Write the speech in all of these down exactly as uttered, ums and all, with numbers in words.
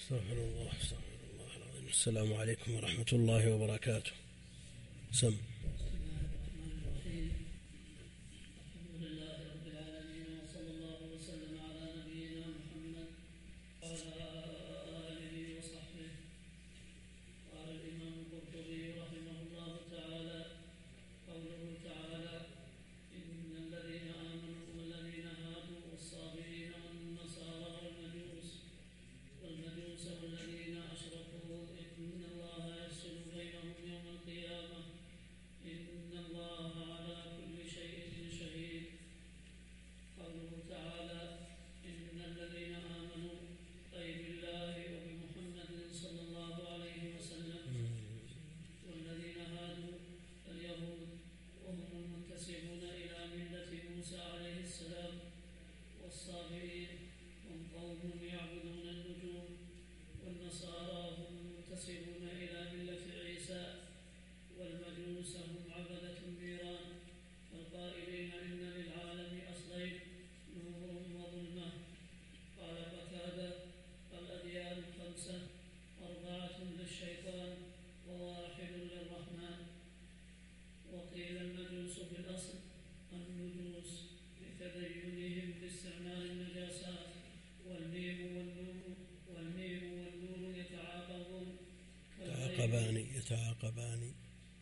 استغفر الله استغفر الله العظيم. السلام عليكم ورحمة الله وبركاته. سم. يتعاقبان يتعاقبان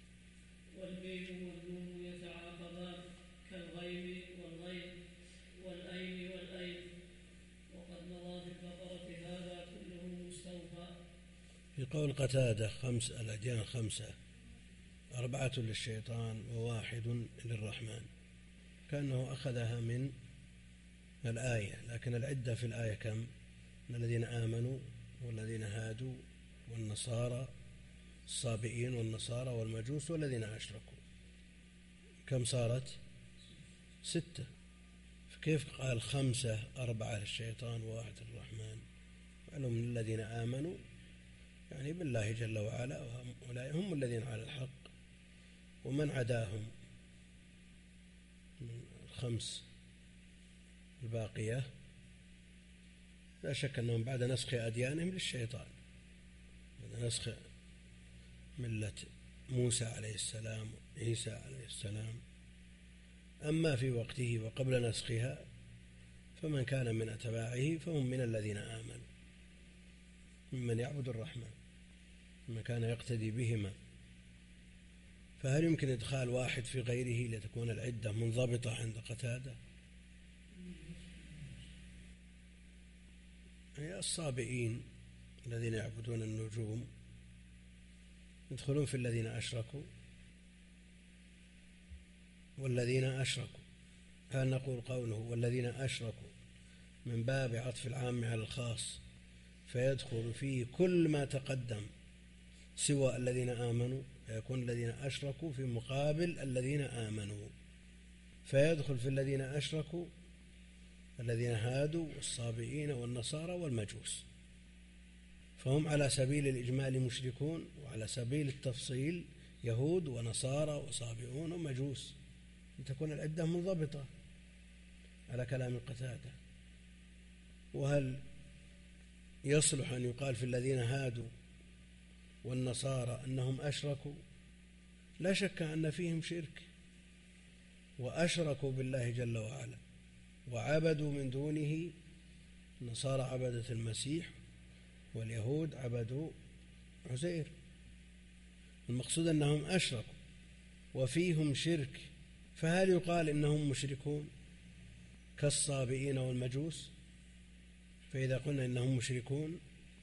والميم والنون يتعاقبان كالغيم والغيم والأين والأين. وقد مضى في البقرة هذا كله مستوفى. في قول قتادة خمس الأديان خمسة، أربعة للشيطان وواحد للرحمن، كأنه أخذها من الآية، لكن العدة في الآية كم؟ الذين آمنوا والذين هادوا والنصارى الصابئين والنصارى والمجوس والذين أشركوا، كم صارت؟ ستة. فكيف قال خمسة أربعة للشيطان وواحد للرحمن؟ معلوم من الذين آمنوا يعني بالله جل وعلا، وأولئك هم الذين على الحق، ومن عداهم من الخمس الباقية لا شك أنهم بعد نسخ أديانهم للشيطان، بعد نسخ ملة موسى عليه السلام وعيسى عليه السلام. أما في وقته وقبل نسخها فمن كان من أتباعه فهم من الذين آمنوا، ممن يعبد الرحمن، ممن كان يقتدي بهما. فهل يمكن إدخال واحد في غيره لتكون العدة منضبطة عند قتادة؟ هي الصابئين الذين يعبدون النجوم يدخلون في الذين أشركوا والذين أشركوا. هل نقول قوله والذين أشركوا من باب عطف العام على الخاص فيدخل فيه كل ما تقدم سوى الذين آمنوا، فيكون الذين أشركوا في مقابل الذين آمنوا، فيدخل في الذين أشركوا الذين هادوا والصابئين والنصارى والمجوس، فهم على سبيل الإجمال مشركون، وعلى سبيل التفصيل يهود ونصارى وصابئون ومجوس، لتكون العدة منضبطة على كلام قتادة. وهل يصلح أن يقال في الذين هادوا والنصارى أنهم أشركوا؟ لا شك أن فيهم شرك، وأشركوا بالله جل وعلا وعبدوا من دونه. النصارى عبدت المسيح واليهود عبدوا عزير، المقصود أنهم أشركوا وفيهم شرك. فهل يقال إنهم مشركون كالصابئين والمجوس؟ فإذا قلنا إنهم مشركون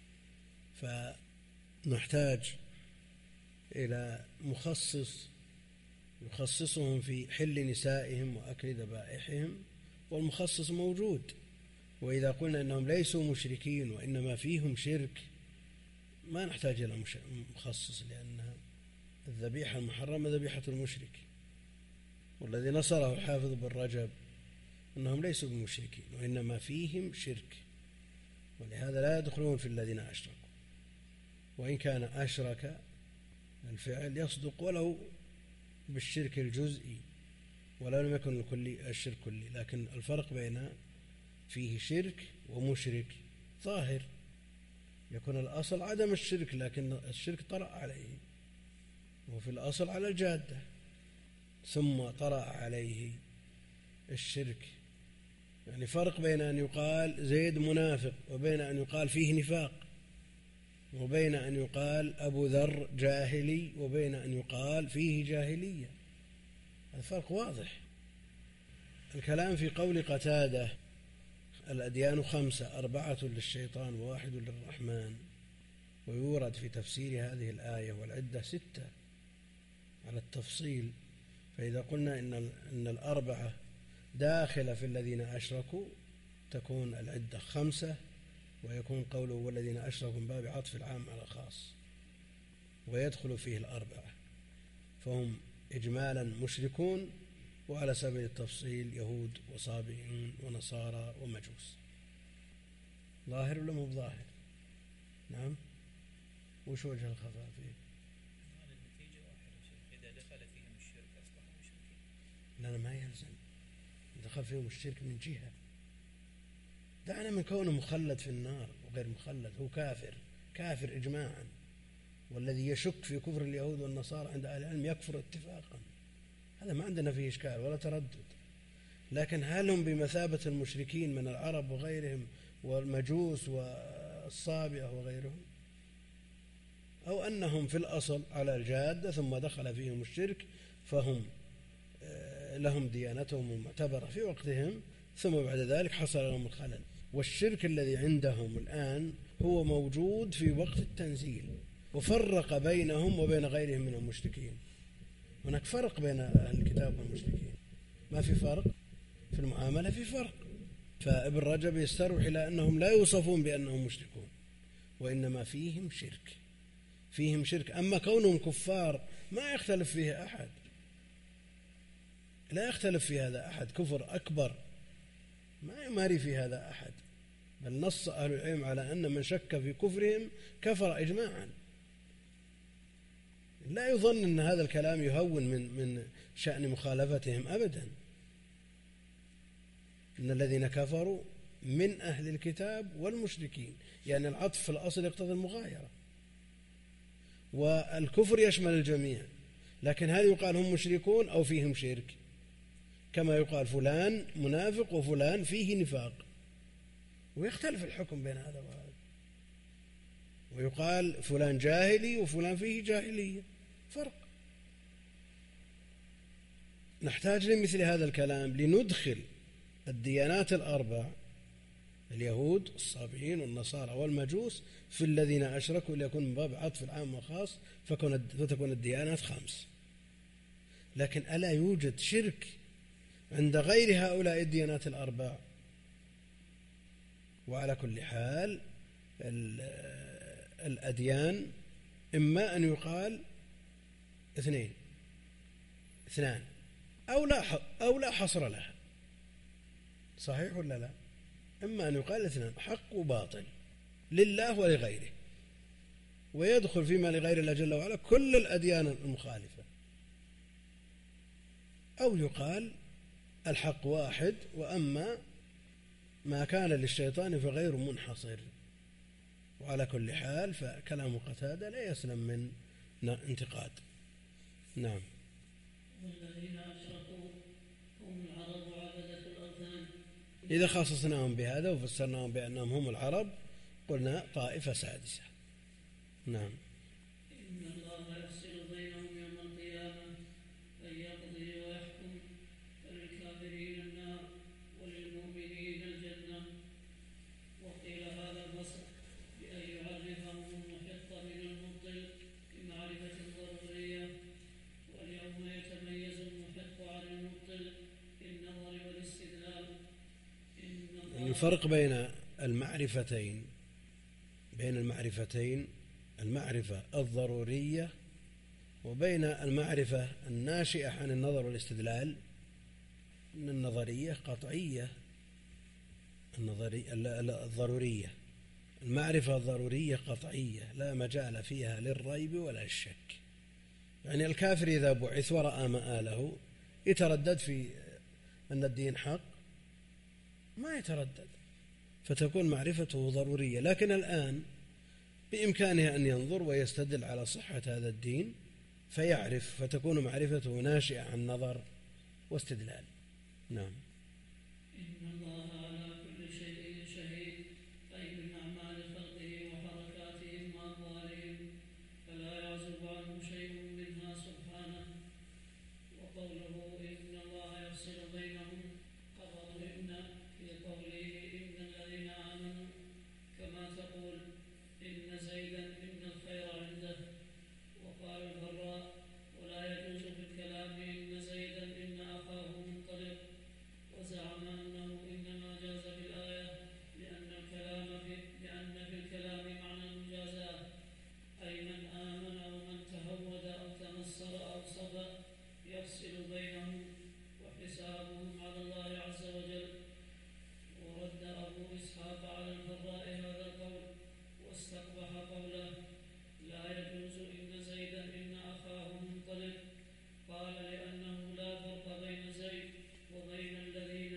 فنحتاج إلى مخصص يخصصهم في حل نسائهم وأكل ذبائحهم، والمخصص موجود. وإذا قلنا إنهم ليسوا مشركين وإنما فيهم شرك ما نحتاج إلى مخصص، لأن الذبيحة المحرمة ذبيحة المشرك. والذي نصره الحافظ بن رجب أنهم ليسوا بمشركين وإنما فيهم شرك، ولهذا لا يدخلون في الذين أشركوا. وإن كان أشرك الفعل يصدق ولو بالشرك الجزئي ولو لم يكن الكلي الشرك كلي، لكن الفرق بين فيه شرك ومشرك ظاهر. يكون الأصل عدم الشرك، لكن الشرك طرأ عليه، وفي الأصل على الجادة، ثم طرأ عليه الشرك. يعني فرق بين أن يقال زيد منافق، وبين أن يقال فيه نفاق، وبين أن يقال أبو ذر جاهلي، وبين أن يقال فيه جاهلية. الفرق واضح. الكلام في قول قتادة الأديان خمسة أربعة للشيطان وواحد للرحمن، ويورد في تفسير هذه الآية والعدة ستة على التفصيل. فإذا قلنا إن إن الأربعة داخلة في الذين أشركوا تكون العدة خمسة، ويكون قوله والذين أشركوا من باب عطف العام على الخاص، ويدخل فيه الأربعة، فهم إجمالا مشركون، وعلى سبيل التفصيل يهود وصابئون ونصارى ومجوس. ظاهر ولا مو ظاهر؟ نعم. وش وجه الخفاء فيه؟ النتيجة واحدة، إذا دخل فيهم الشرك أصبحوا مشركين. لا، ما يلزم دخل فيهم الشرك من جهة. دعنا من كونه مخلد في النار وغير مخلد، هو كافر كافر إجماعا، والذي يشك في كفر اليهود والنصارى عند أهل العلم يكفر اتفاقا، هذا ما عندنا فيه إشكال ولا تردد. لكن هل هم بمثابة المشركين من العرب وغيرهم والمجوس والصابئة وغيرهم، أو أنهم في الأصل على الجادة ثم دخل فيهم الشرك فهم لهم ديانتهم المعتبرة في وقتهم، ثم بعد ذلك حصل لهم الخلل. والشرك الذي عندهم الآن هو موجود في وقت التنزيل، وفرق بينهم وبين غيرهم من المشركين. هناك فرق بين أهل الكتاب والمشركين، ما في فرق في المعاملة، في فرق. فابن رجب يستروح إلى أنهم لا يوصفون بأنهم مشركون، وإنما فيهم شرك، فيهم شرك. أما كونهم كفار ما يختلف فيه أحد، لا يختلف في هذا أحد، كفر أكبر ما يماري في هذا أحد، بل نص أهل العلم على أن من شك في كفرهم كفر إجماعا. لا يظن أن هذا الكلام يهون من من شأن مخالفتهم أبدا. إن الذين كفروا من أهل الكتاب والمشركين، يعني العطف في الأصل يقتضي المغايرة، والكفر يشمل الجميع. لكن هل يقال هم مشركون أو فيهم شرك؟ كما يقال فلان منافق وفلان فيه نفاق، ويختلف الحكم بين هذا وهذا. ويقال فلان جاهلي وفلان فيه جاهلية، فرق. نحتاج لمثل هذا الكلام لندخل الديانات الأربع، اليهود الصابئين والنصارى والمجوس، في الذين أشركوا، ليكون من باب عطف العام والخاص، فتكون الديانات خمس. لكن ألا يوجد شرك عند غير هؤلاء الديانات الأربع؟ وعلى كل حال الأديان إما أن يقال اثنين اثنان أو لا أو لا حصر لها، صحيح ولا لا؟ إما أن يقال اثنان، حق وباطل، لله ولغيره، ويدخل فيما لغير الله جل وعلا كل الأديان المخالفة. أو يقال الحق واحد، وأما ما كان للشيطان فغير منحصر. وعلى كل حال فكلام قتادة لا يسلم من انتقاد. نعم. والذين أشركوا هم العرب عبدة الأوثان. إذا خصصناهم بهذا وفسرناهم بأنهم هم العرب قلنا طائفة سادسة. نعم. إن الله يفصل بينهم يوم القيامة فيقضي ويحكم، فللكافرين النار وللمؤمنين الجنة. وقيل هذا الفصل بأن يعرفهم المحق من المبطل بمعرفة ضرورية، واليوم يتميز المحق عن المبطل في النظر والاستدلال. الفرق بين المعرفتين بين المعرفتين المعرفة الضرورية وبين المعرفة الناشئة عن النظر والاستدلال، أن النظرية قطعية، النظرية الضرورية، المعرفة الضرورية قطعية لا مجال فيها للريب ولا الشك. يعني الكافر إذا بعث ورأى مآله يتردد في أن الدين حق؟ ما يتردد، فتكون معرفته ضرورية. لكن الآن بإمكانه أن ينظر ويستدل على صحة هذا الدين فيعرف، فتكون معرفته ناشئة عن نظر واستدلال. نعم. إن الله على كل شيء شهيد، أي من أعمال خلقه وحركاتهم وأقوالهم، فلا يعزب عنه شيء منها سبحانه. وقوله إن الله يفصل بينهم خبر إن في قوله إن الذين آمنوا، كما تقول إن زيدا إن الخير عنده. وقال البراء ولا يجوز في الكلام إن زيدا إن أخاه منطلق، وزعم أنه إنما جاز بالآية لأن الكلام في لأن في الكلام معنى المجازاة، أي من آمن أو من تهود أو تنصر أو صبى يفصل بينهم وحسابهم على الله عز وجل. ورد أبو إسحاق على البراء هذا القول واستقبح قوله لا يجوز إن زيدا إن أخاه منطلق، قال لأنه لا فرق بين زيد وبين الذين،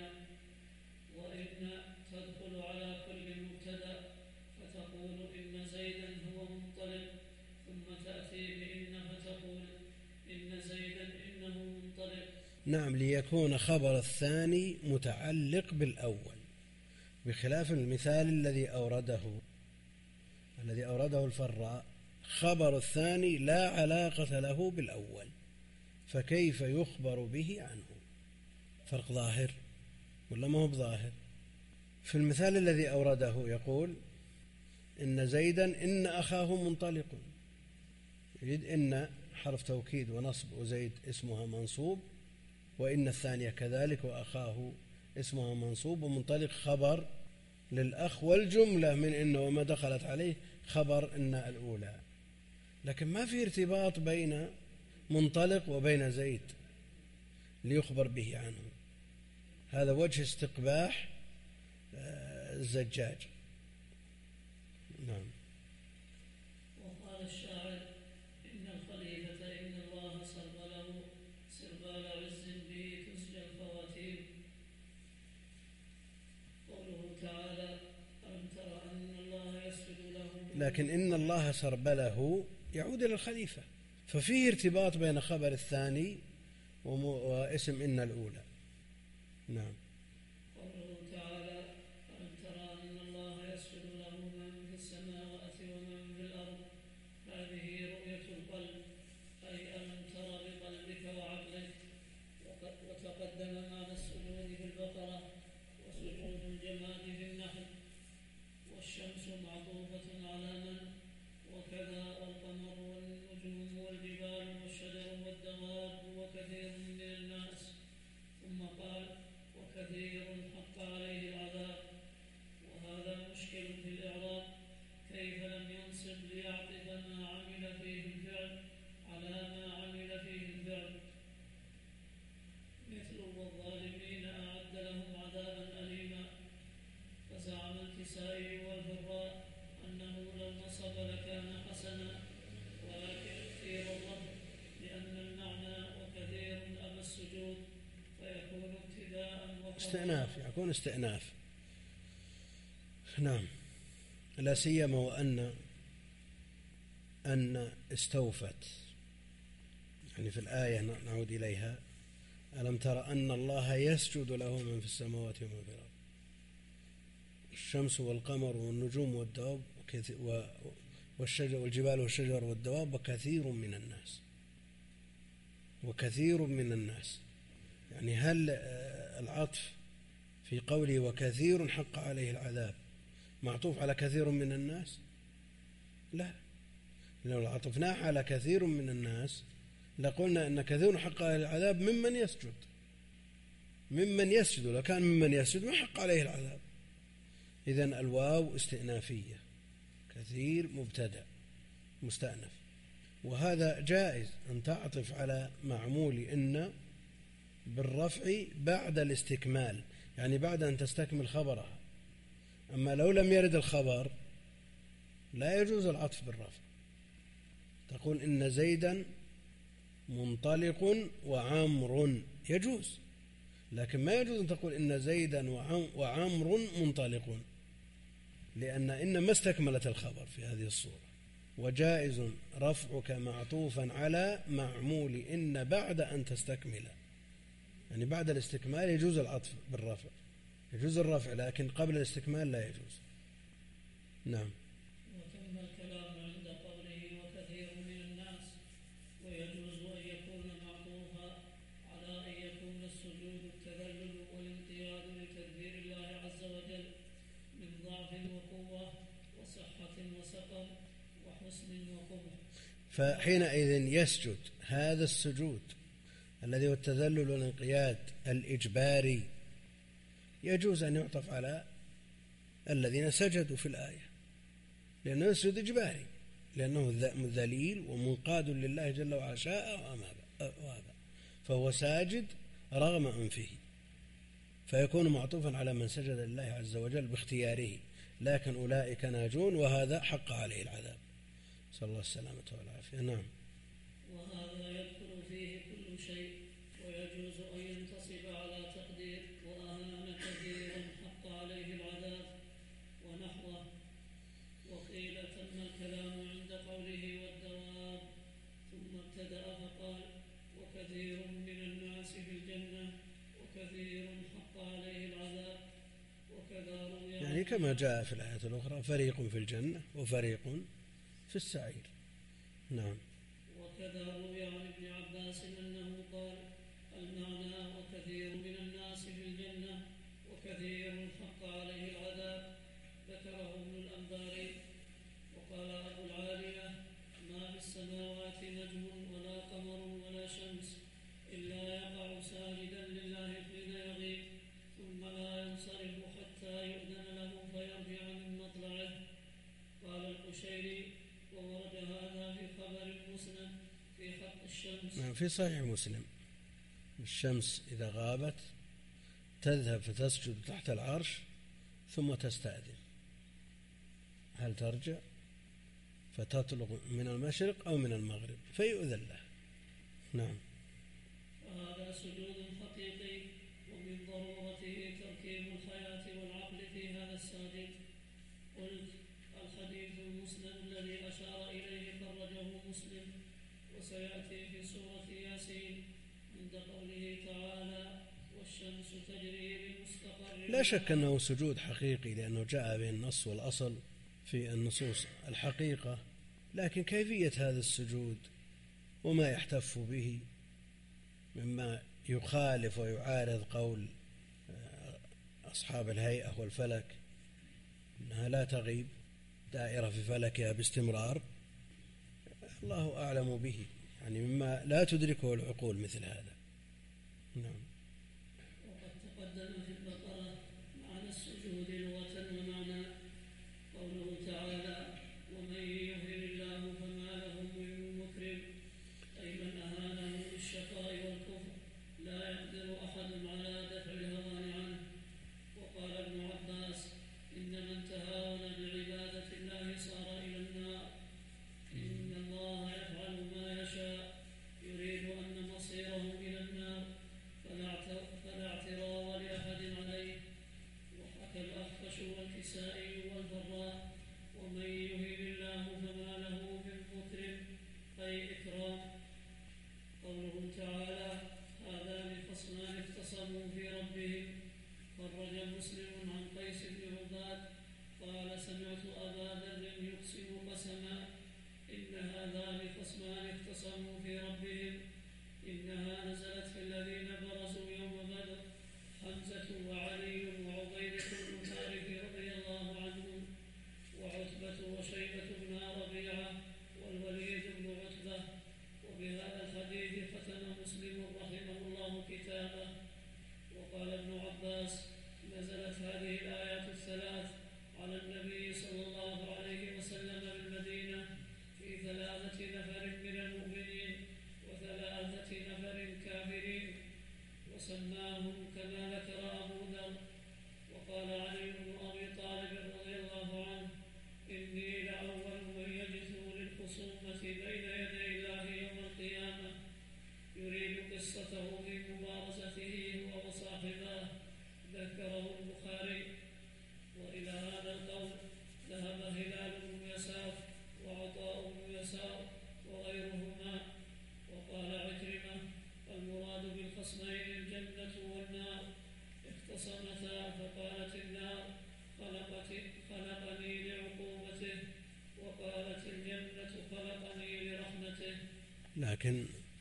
وإن تدخل على كل مبتدأ فتقول إن زيدا هو منطلق، ثم تأتي بإن فتقول إن زيدا إنه منطلق. نعم، ليكون خبر الثاني متعلق بالأول، بخلاف المثال الذي أورده الذي أورده الفراء، خبر الثاني لا علاقة له بالأول، فكيف يخبر به عنه؟ فرق ظاهر ولا ما هو بظاهر؟ في المثال الذي أورده يقول إن زيدا إن أخاه منطلق، يريد إن حرف توكيد ونصب، وزيد اسمها منصوب، وإن الثانية كذلك وأخاه اسمها منصوب، ومنطلق خبر للأخ، والجملة من إن وما دخلت عليه خبر إن الأولى، لكن ما في ارتباط بين منطلق وبين زيد ليخبر به عنه. هذا وجه استقباح الزجاج. نعم. وقال الشاعر إن الخليفة إن الله سرب له سربال عز به تسجى الفواتير. قوله تعالى ألم تر أن الله يسجد له، لكن إن الله سربله يعود إلى الخليفة، ففيه ارتباط بين خبر الثاني واسم إن الأولى. نعم. قوله تعالى ألم تر أن الله يسجد له من في السماوات ومن في الأرض، هذه رؤية القلب، أي ألم تر بقلبك وعقلك. وتقدم معنى السجود في البقرة وسجود الجماد في النحل، والشمس معطوفة على من، وكذا القمر والنجوم والجبال والشجر والدواب وكثير من الناس. ثم قال وكثير حق عليه العذاب. وهذا مشكل في الإعراب، كيف لم ينصب ليعطف ما عمل فيه الفعل على ما عمل فيه الفعل، مثل والظالمين أعد لهم عذابا أليما. فزعم الكسائي والبراء أنه لو نصب لكان حسنا، ولكن اختير الرب لأن المعنى وكثير أبى السجود، فيكون ابتداء استئناف، يكون استئناف. نعم، لا سيما وأن أن استوفت، يعني في الآية نعود إليها ألم تر أن الله يسجد له من في السماوات ومن في الأرض، الشمس والقمر والنجوم والدواب والشجر والجبال والشجر والدواب وكثير من الناس. وكثير من الناس، يعني هل العطف في قوله وكثير حق عليه العذاب معطوف على كثير من الناس؟ لا، لو عطفناه على كثير من الناس لقلنا أن كثير حق عليه العذاب ممن يسجد، ممن يسجد، لو كان ممن يسجد ما حق عليه العذاب. إذن الواو استئنافية، كثير مبتدأ مستأنف، وهذا جائز أن تعطف على معمول إن بالرفع بعد الاستكمال، يعني بعد أن تستكمل خبرها. أما لو لم يرد الخبر لا يجوز العطف بالرفع، تقول إن زيدا منطلق وعمر، يجوز، لكن ما يجوز أن تقول إن زيدا وعمر منطلق، لأن إن ما استكملت الخبر في هذه الصورة. وجائز رفعك معطوفا على معمول إن بعد أن تستكمل، يعني بعد الاستكمال يجوز العطف بالرفع، يجوز الرفع، لكن قبل الاستكمال لا يجوز. نعم. وتم الكلام عند قوله وكثير من الناس، ويجوز أن يكون معطوفا على أن يكون السجود التذلل والانقياد لتدبير الله عز وجل من ضعف وقوة وصحة وسقم وحسن وقبح. فحينئذ يسجد هذا السجود الذي هو التذلل والانقياد الإجباري، يجوز أن يعطف على الذين سجدوا في الآية، لأنه يسجد إجباري، لأنه ذليل ومنقاد لله جل وعلا شاء وأبى، فهو ساجد رغم أنفه، فيكون معطوفا على من سجد لله عز وجل باختياره، لكن أولئك ناجون وهذا حق عليه العذاب. صلى الله السلامة والعافية. نعم. وهذا يدخل فيه كل شيء، ويجوز أن ينتصب على تقدير وأهان كثيرا حق عليه العذاب ونحوه. وقيل تم الكلام عند قوله والدواب، ثم ابتدأ فقال وكثير من الناس في الجنة وكثير حق عليه العذاب. وكذا روي يعني كما جاء في الآية الأخرى فريق في الجنة وفريق في السعير. نعم. وكذا روي عن ابن عباس أنه قال المعنى وكثير من الناس في الجنة وكثير حق عليه العذاب، ذكره ابن الأنباري. وقال أبو العالية ما في السماوات نجم ولا قمر ولا شمس إلا يقع ساجدا لله حين يغيب ثم لا ينصرف حتى يؤذن له فيرجع من مطلعه. قال القشيري وورد هذا في خبر المسند في حق الشمس. نعم، في صحيح مسلم الشمس إذا غابت تذهب فتسجد تحت العرش ثم تستأذن، هل ترجع فتطلق من المشرق أو من المغرب فيؤذن له. نعم. وهذا سجود حقيقي، ومن ضرورته تركيب الحياة والعقل في هذا الساجد. قلت الحديث المسند الذي أشار إليه خرجه مسلم، وسيأتي في سورة ياسين عند قوله تعالى والشمس تجري لمستقر. لا شك أنه سجود حقيقي لأنه جاء به النص والأصل في النصوص الحقيقة، لكن كيفية هذا السجود وما يحتف به مما يخالف ويعارض قول أصحاب الهيئة والفلك أنها لا تغيب دائرة في فلكها باستمرار، الله أعلم به، يعني مما لا تدركه العقول مثل هذا. نعم. وقد تقدم في البقرة معنى السجود لغة ومعنى قوله تعالى ومن يهن الله فما له من مكرم، أي من أهانه بالشقاء والكفر لا يقدر أحد على دفع الهوان عنه. وقال ابن عباس إن من تهاون بعبادة الله صار إلى النار، إن الله يفعل ما يشاء يريد أن مصيره إلى النار فلا اعتراض لأحد عليه. وحكى الأخفش والكسائي والبراء ومن يهن الله فما له من مكرم أي إكرام. قوله تعالى هذان خصمان اختصموا في ربهم، خرج مسلم عن قيس بن عباد قال سمعت أبا ذر يقسم قسما إن هذان خصمان اختصموا في ربهم، إنها نزلت في الذين برزوا يوم بدر حمزة وعلي وعبيدة بن الحارث رضي الله عنهم وعتبة وشيبة بن ربيعة والوليد بن عتبة. وبهذا الحديث ختم مسلم رحمه الله كتابه. وقال ابن عباس نزلت هذه الآيات الثلاث على النبي صلى الله عليه وسلم بالمدينة في ثلاثة نفر من المؤمنين وثلاثة نفر كافرين، وسماهم كما ذكر أبو ذر. وقال علي بن أبي طالب رضي الله عنه إني لأول من يجثو للخصومة بين يدي الله يوم القيامة، يريد قصته في مبارزته هو وصاحباه، ذكره البخاري. وإلى هذا القول وهلال بن يسار وعطاء بن يسار وغيرهما. وقال عكرمة: المراد بالخصمين الجنة والنار، اختصمتا فقالت النار: خلقني لعقوبته، وقالت الجنة: خلقني لرحمته. لكن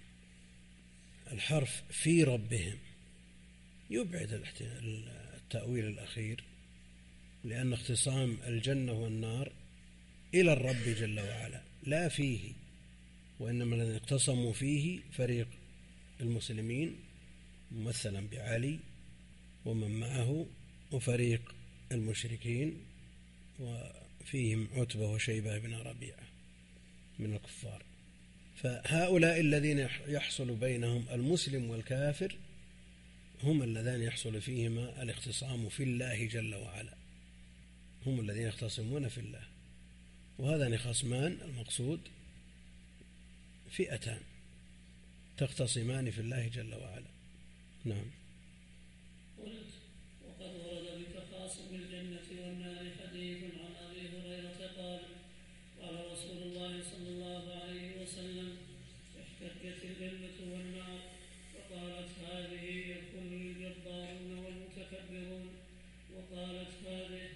الحرف في ربهم يبعد التأويل الأخير، لأن اختصام الجنة والنار إلى الرب جل وعلا لا فيه، وإنما الذين اختصموا فيه فريق المسلمين ممثلا بعلي ومن معه، وفريق المشركين وفيهم عتبة وشيبة بن ربيعة من الكفار. فهؤلاء الذين يحصل بينهم المسلم والكافر هم الذين يحصل فيهما الاختصام في الله جل وعلا، هم الذين يختصمون في الله. وهذان خصمان المقصود فئتان تختصمان في الله جل وعلا. نعم. قلت: وقد ورد بتخاصم الجنة والنار حديث عن أبي هريرة قال: قال رسول الله صلى الله عليه وسلم: احتجت الجنة والنار فقالت هذه يدخل الجبارون والمتكبرون، وقالت هذه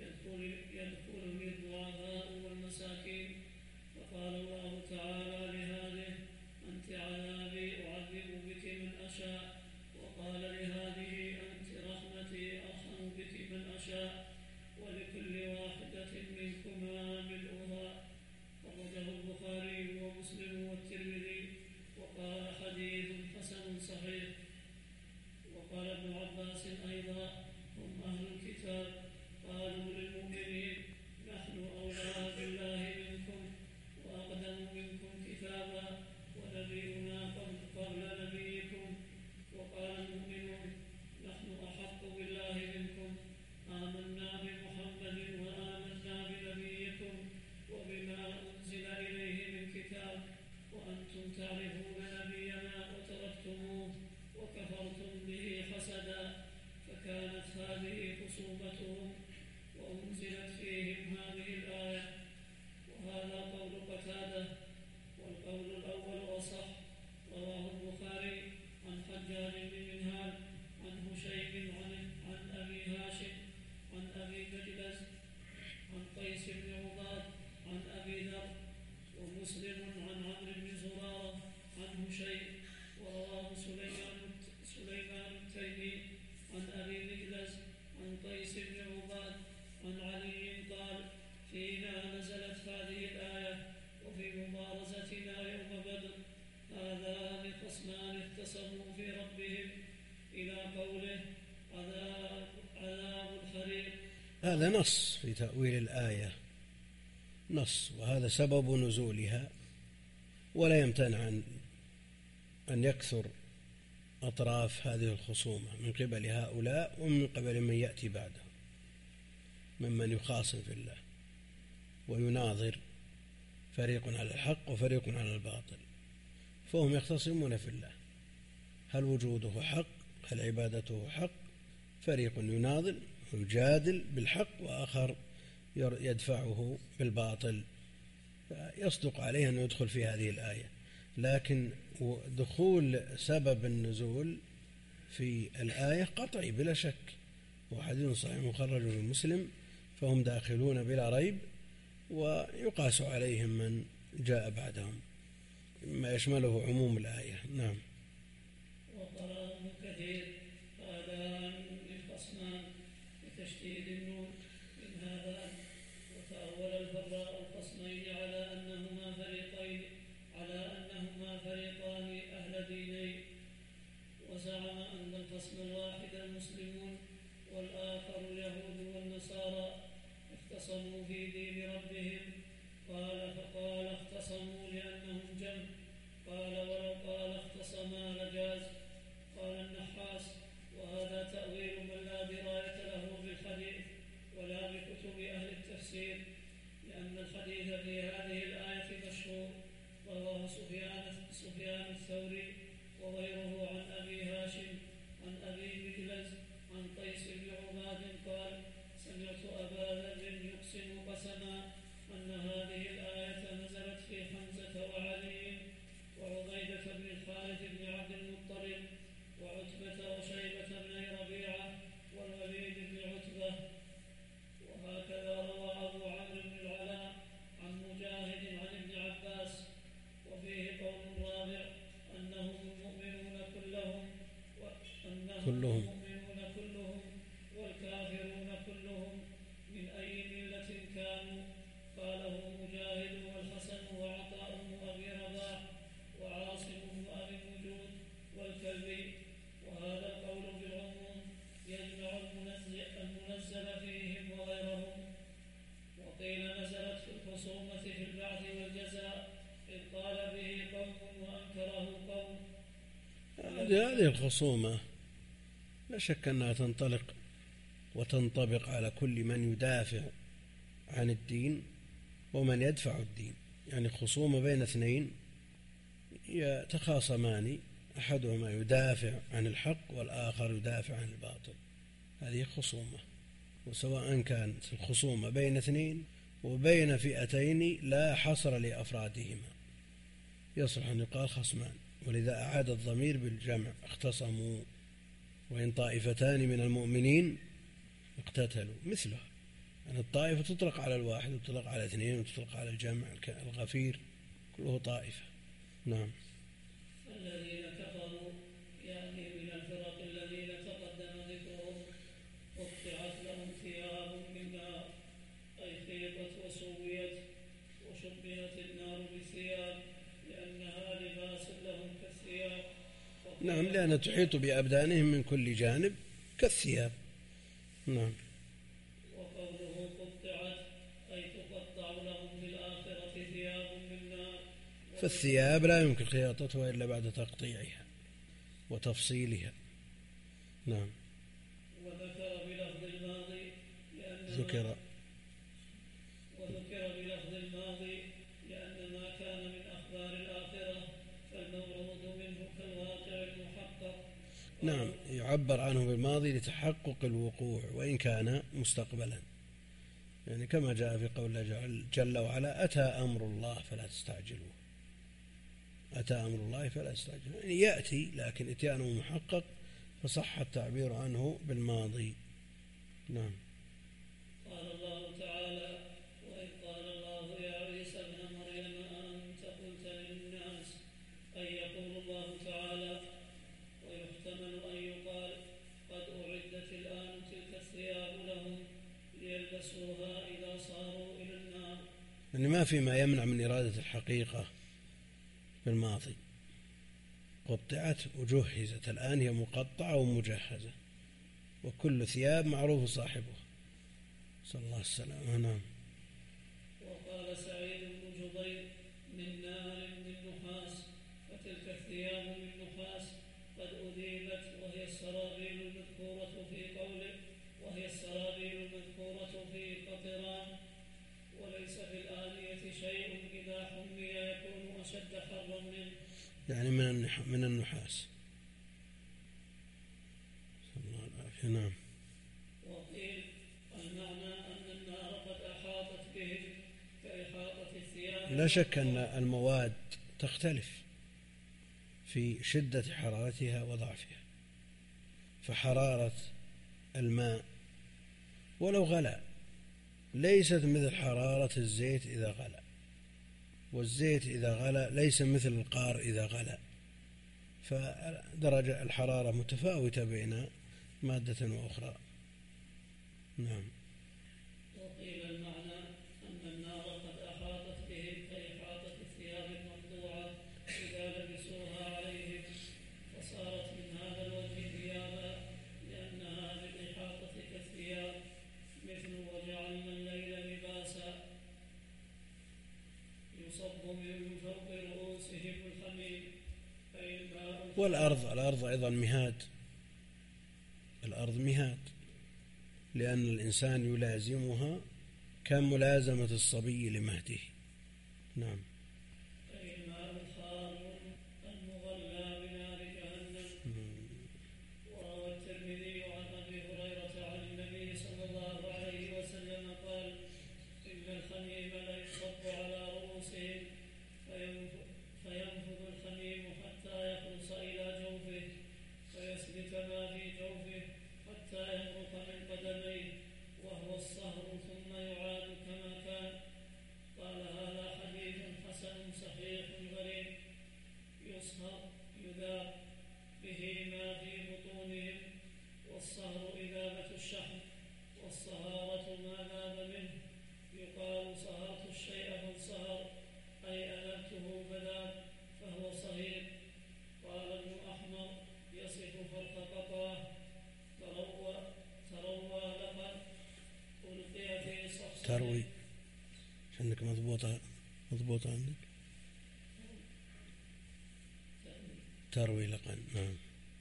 يدخلني الضعفاء والمساكين. فقال الله تعالى لهذه: أنت عذابي أعذب بك من أشاء. وقال لهذه: أنت رحمتي أرحم بك من أشاء، ولكل واحدة منكما ملؤها. خرجه البخاري ومسلم والترمذي وقال حديث حسن صحيح. وقال ابن عباس أيضا: هم أهل الكتاب قالوا للمؤمنين: نحن أولى بالله منكم وأقدم منكم كتابا ونبينا قبل نبيكم. وقال المؤمنون: نحن أحق بالله منكم، آمنا بمحمد وآمنا بنبيكم وبما أنزل إليه من كتاب، وأنتم تعرفون نبينا وتركتموه وكفرتم به حسدا. فكانت هذه خصومتهم، وأنزلت فيهم هذه الآية. وهذا قول قتادة، والقول الأول أصح. رواه البخاري عن حجاج بن منهال عن هشيم عن أبي هاشم عن أبي مجلس عن قيس بن عباد عن أبي ذر، ومسلم عن عمرو بن زرارة عن هشيم. ورواه سليمان سليمان التيمي عن أبي مجلس عن قيس بن عباد عن علي قال: فينا نزلت هذه الآية، وفي مبارزتنا يوم بدر هذان خصمان اختصموا في ربهم، إلى قوله: عذاب عذاب الحريق. هذا نص في تأويل الآية، نص، وهذا سبب نزولها، ولا يمتنع أن يكثر أطراف هذه الخصومة من قبل هؤلاء ومن قبل من يأتي بعدهم ممن يخاصم في الله ويناظر، فريق على الحق وفريق على الباطل، فهم يختصمون في الله: هل وجوده حق؟ هل عبادته حق؟ فريق يناظر ويجادل بالحق، وآخر يدفعه بالباطل. يصدق عليه أن يدخل في هذه الآية، لكن دخول سبب النزول في الآية قطعي بلا شك، وحديث صحيح مخرج من مسلم، فهم داخلون بلا ريب، ويقاس عليهم من جاء بعدهم ما يشمله عموم الآية. نعم. وقرأ ابن كثير: هذان الخصمان بتشديد النون من هذا. وتأول الفراء الخصمين على أنهما فريقين على أنهما فريقان أهل دينين، وزعم أن الخصم الواحد المسلمون والآخر اليهود والنصارى اختصموا في دين ربهم. قال: فقال: اختصموا لأنهم جمع. قال: ولو قال اختصما لجاز. قال النحاس: وهذا تأويل من لا دراية له بالحديث ولا بكتب أهل التفسير، لأن الحديث في هذه الآية مشهور. رواه سفيان سفيان الثوري وغيره عن أبي هاشم عن أبي مجلس عن قيس بن عباد قال: سمعت أبا ذر يقسم قسما وعبيدة بن الحارث بن عبد المطلب وعتبة وشيبة بن ربيعة والوليد بن عتبة. وهكذا روى أبو عمرو بن العلاء عن مجاهد عن ابن عباس. وفيه قول رابع أنهم المؤمنون كلهم وأنهم كلهم المؤمنون كلهم والكافرون كلهم من أي ملة كانوا. قاله مجاهد والحسن وعطاء بن أبي رباح وعاصم بن أبي النجود والكلبي. وهذا القول بالعموم يجمع المنزل فيهم وغيرهم. وقيل نزلت في الخصومة في البعث والجزاء إذ قال به قوم وأنكره قوم. هذه الخصومة لا شك أنها تنطلق وتنطبق على كل من يدافع عن الدين ومن يدفع الدين. يعني خصومة بين اثنين يتخاصمان، أحدهما يدافع عن الحق والآخر يدافع عن الباطل، هذه خصومة. وسواء كانت الخصومة بين اثنين وبين فئتين لا حصر لأفرادهما يصلح أن يقال خصمان. ولذا أعاد الضمير بالجمع اختصموا. وإن طائفتان من المؤمنين اقتتلوا مثله، يعني الطائفة تطلق على الواحد وتطلق على اثنين وتطلق على الجمع الغفير كله طائفة. نعم. الذين كفروا يعني من الفرق الذين تقدم ذكرهم قطعت لهم ثياب من نار أي خيطت وسويت وشبهت النار بالثياب لأنها لباس لهم كالثياب. نعم، لأن تحيط بأبدانهم من كل جانب كالثياب. نعم. وقوله قطعت أي تقطع لهم في الآخرة ثياب من نار. فالثياب لا يمكن خياطتها إلا بعد تقطيعها وتفصيلها. نعم. وذكر بلفظ الماضي لأن ذكر وذكر بلفظ الماضي لأن ما كان من أخبار الآخرة فالمورود منه كالواقع المحقق. نعم، يعبر عنه بالماضي لتحقق الوقوع وإن كان مستقبلا، يعني كما جاء في قول الله جل وعلا أتى أمر الله فلا تستعجلوه. أتى أمر الله فلا تستعجلوه، يعني يأتي لكن إتيانه محقق فصح التعبير عنه بالماضي. نعم. قال الله تعالى وإذ قال الله يا عيسى ابن مريم أأنت قلت للناس أي يقول الله تعالى. ويحتمل أن يقال قد أعدت الآن تلك الثياب لهم ليلبسوها إذا صاروا إلى النار. يعني ما في ما يمنع من إرادة الحقيقة بالماضي. قطعت وجهزت، الآن هي مقطعة ومجهزة، وكل ثياب معروف صاحبه صلى الله عليه وسلم. نعم. وقال سعيد بن جبير من نار من نحاس فتلك الثياب من نحاس قد أذيبت وهي السرابيل المذكورة في قوله وهي السرابيل المذكورة في قطران. وليس في الآنية شيء إذا حمي يكون أشد حرا منه، يعني من من النحاس. الله العافية. نعم. وقيل المعنى أن النار قد أحاطت بهم كإحاطة الثياب. لا شك أن المواد تختلف في شدة حرارتها وضعفها، فحرارة الماء ولو غلى ليست مثل حرارة الزيت إذا غلى، والزيت إذا غلى ليس مثل القار إذا غلى، فدرجة الحرارة متفاوتة بين مادة وأخرى. نعم. وقيل المعنى أن النار قد أحاطت بهم كإحاطة الثياب المقطوعة إذا لبسوها عليهم فصارت من هذا الوجه ثيابا لأنها بالإحاطة كالثياب مثل وجعلنا الليل لباسا يصب من فوق رؤوسهم الحميم. والأرض الأرض أيضا مهاد، الأرض مهاد لأن الإنسان يلازمها كملازمة الصبي لمهده. نعم. الماء الحار المغلى بنار جهنم. وروى الترمذي عن أبي هريرة عن النبي صلى الله عليه وسلم قال إن الحميم ليصب على رؤوسهم فينفذ الحميم حتى يخلص إلى جوفه فيسلك ما في جوفه حتى يمرق من قدميه وهو الصهر ثم يعاد كما كان. قال هذا حديث حسن صحيح غريب يصهر يذاب به ما في بطونهم. والصهر إذابة الشحم والصهارة ما ذاب منه. يقال صهرت الشيء فانصهر أي ألبته فذاب فهو صهير. قال ابن أحمر يصف فرق قطاه تروى تروى لقد ألقي في صفصف تروي عندك مضبوطة مضبوطة عندك تروي لقن نعم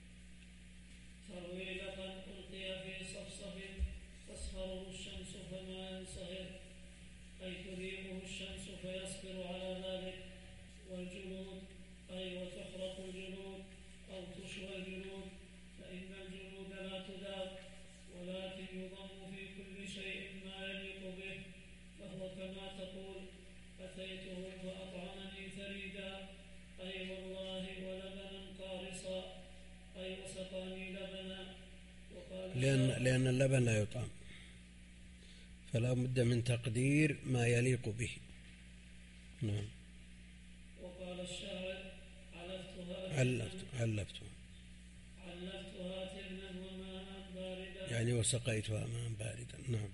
تروي لقد ألقي في صفصف تصهره الشمس فما ينصهر أي تذيبه الشمس فيصبر على ذلك. والجلود أي وتحرق الجلود أو تشوى الجلود فإن الجلود لا تذاب ولكن يضم في كل شيء ما يليق به. فهو كما تقول أتيته فأطعمني ثريدا أي والله ولبنا قارصا أي وسقاني لبنا. وقال لأن, لأن اللبن لا يطعم فلا بد من تقدير ما يليق به. نعم. وقال الشاعر علفتها علفت علفتها علفتها تبنا وماء باردا يعني وسقيتها ماء باردا. نعم.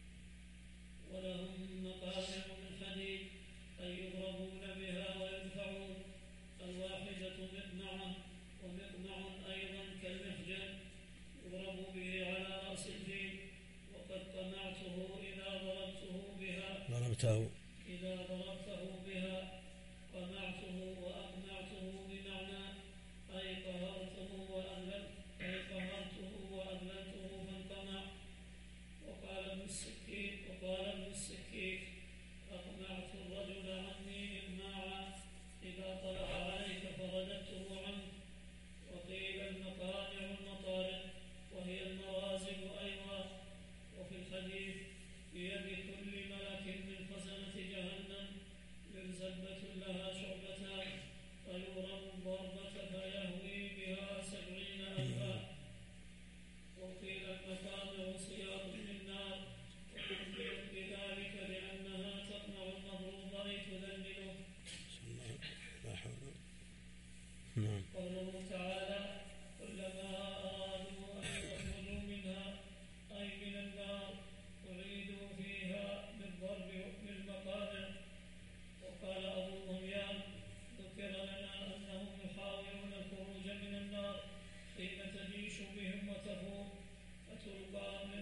ولهم مقامع من حديد أي يضربون بها ويدفعون. الواحدة مقنعة ومقنع أيضا كالمحجن يضرب به على رأس الفيل. وقد قمعته إذا ضربته بها ضربته إذا ضربته بها قمعته وأقمعته بمعنى أي قهرته وأذللته أي قهرته وأذللته فانقمع. وقال ابن السكين وقال ابن السكين أقمعت الرجل عني إقماعا إذا طلع عليك فرددته عنه. وقيل المقامع المطارق وهي المرازب أيضا. وفي الحديث بيد كل ملك من خزنة جهنم مرزبة لها شعبتان فيضرب الضربة فيهوي بها سبعين ألفا. وقيل المقامع صياط من نار وقيل بذلك لأنها تقمع المضروب أي تذلله. لا حول. نعم. قوله تعالى كلما أرادوا أن يخرجوا منها أي من النار أعيدوا فيها بالضرب بالمقامع. وقال أبو ظبيان ذكر لنا أنهم يحاولون الخروج من النار حين تجيش بهم وتفور فتلقى من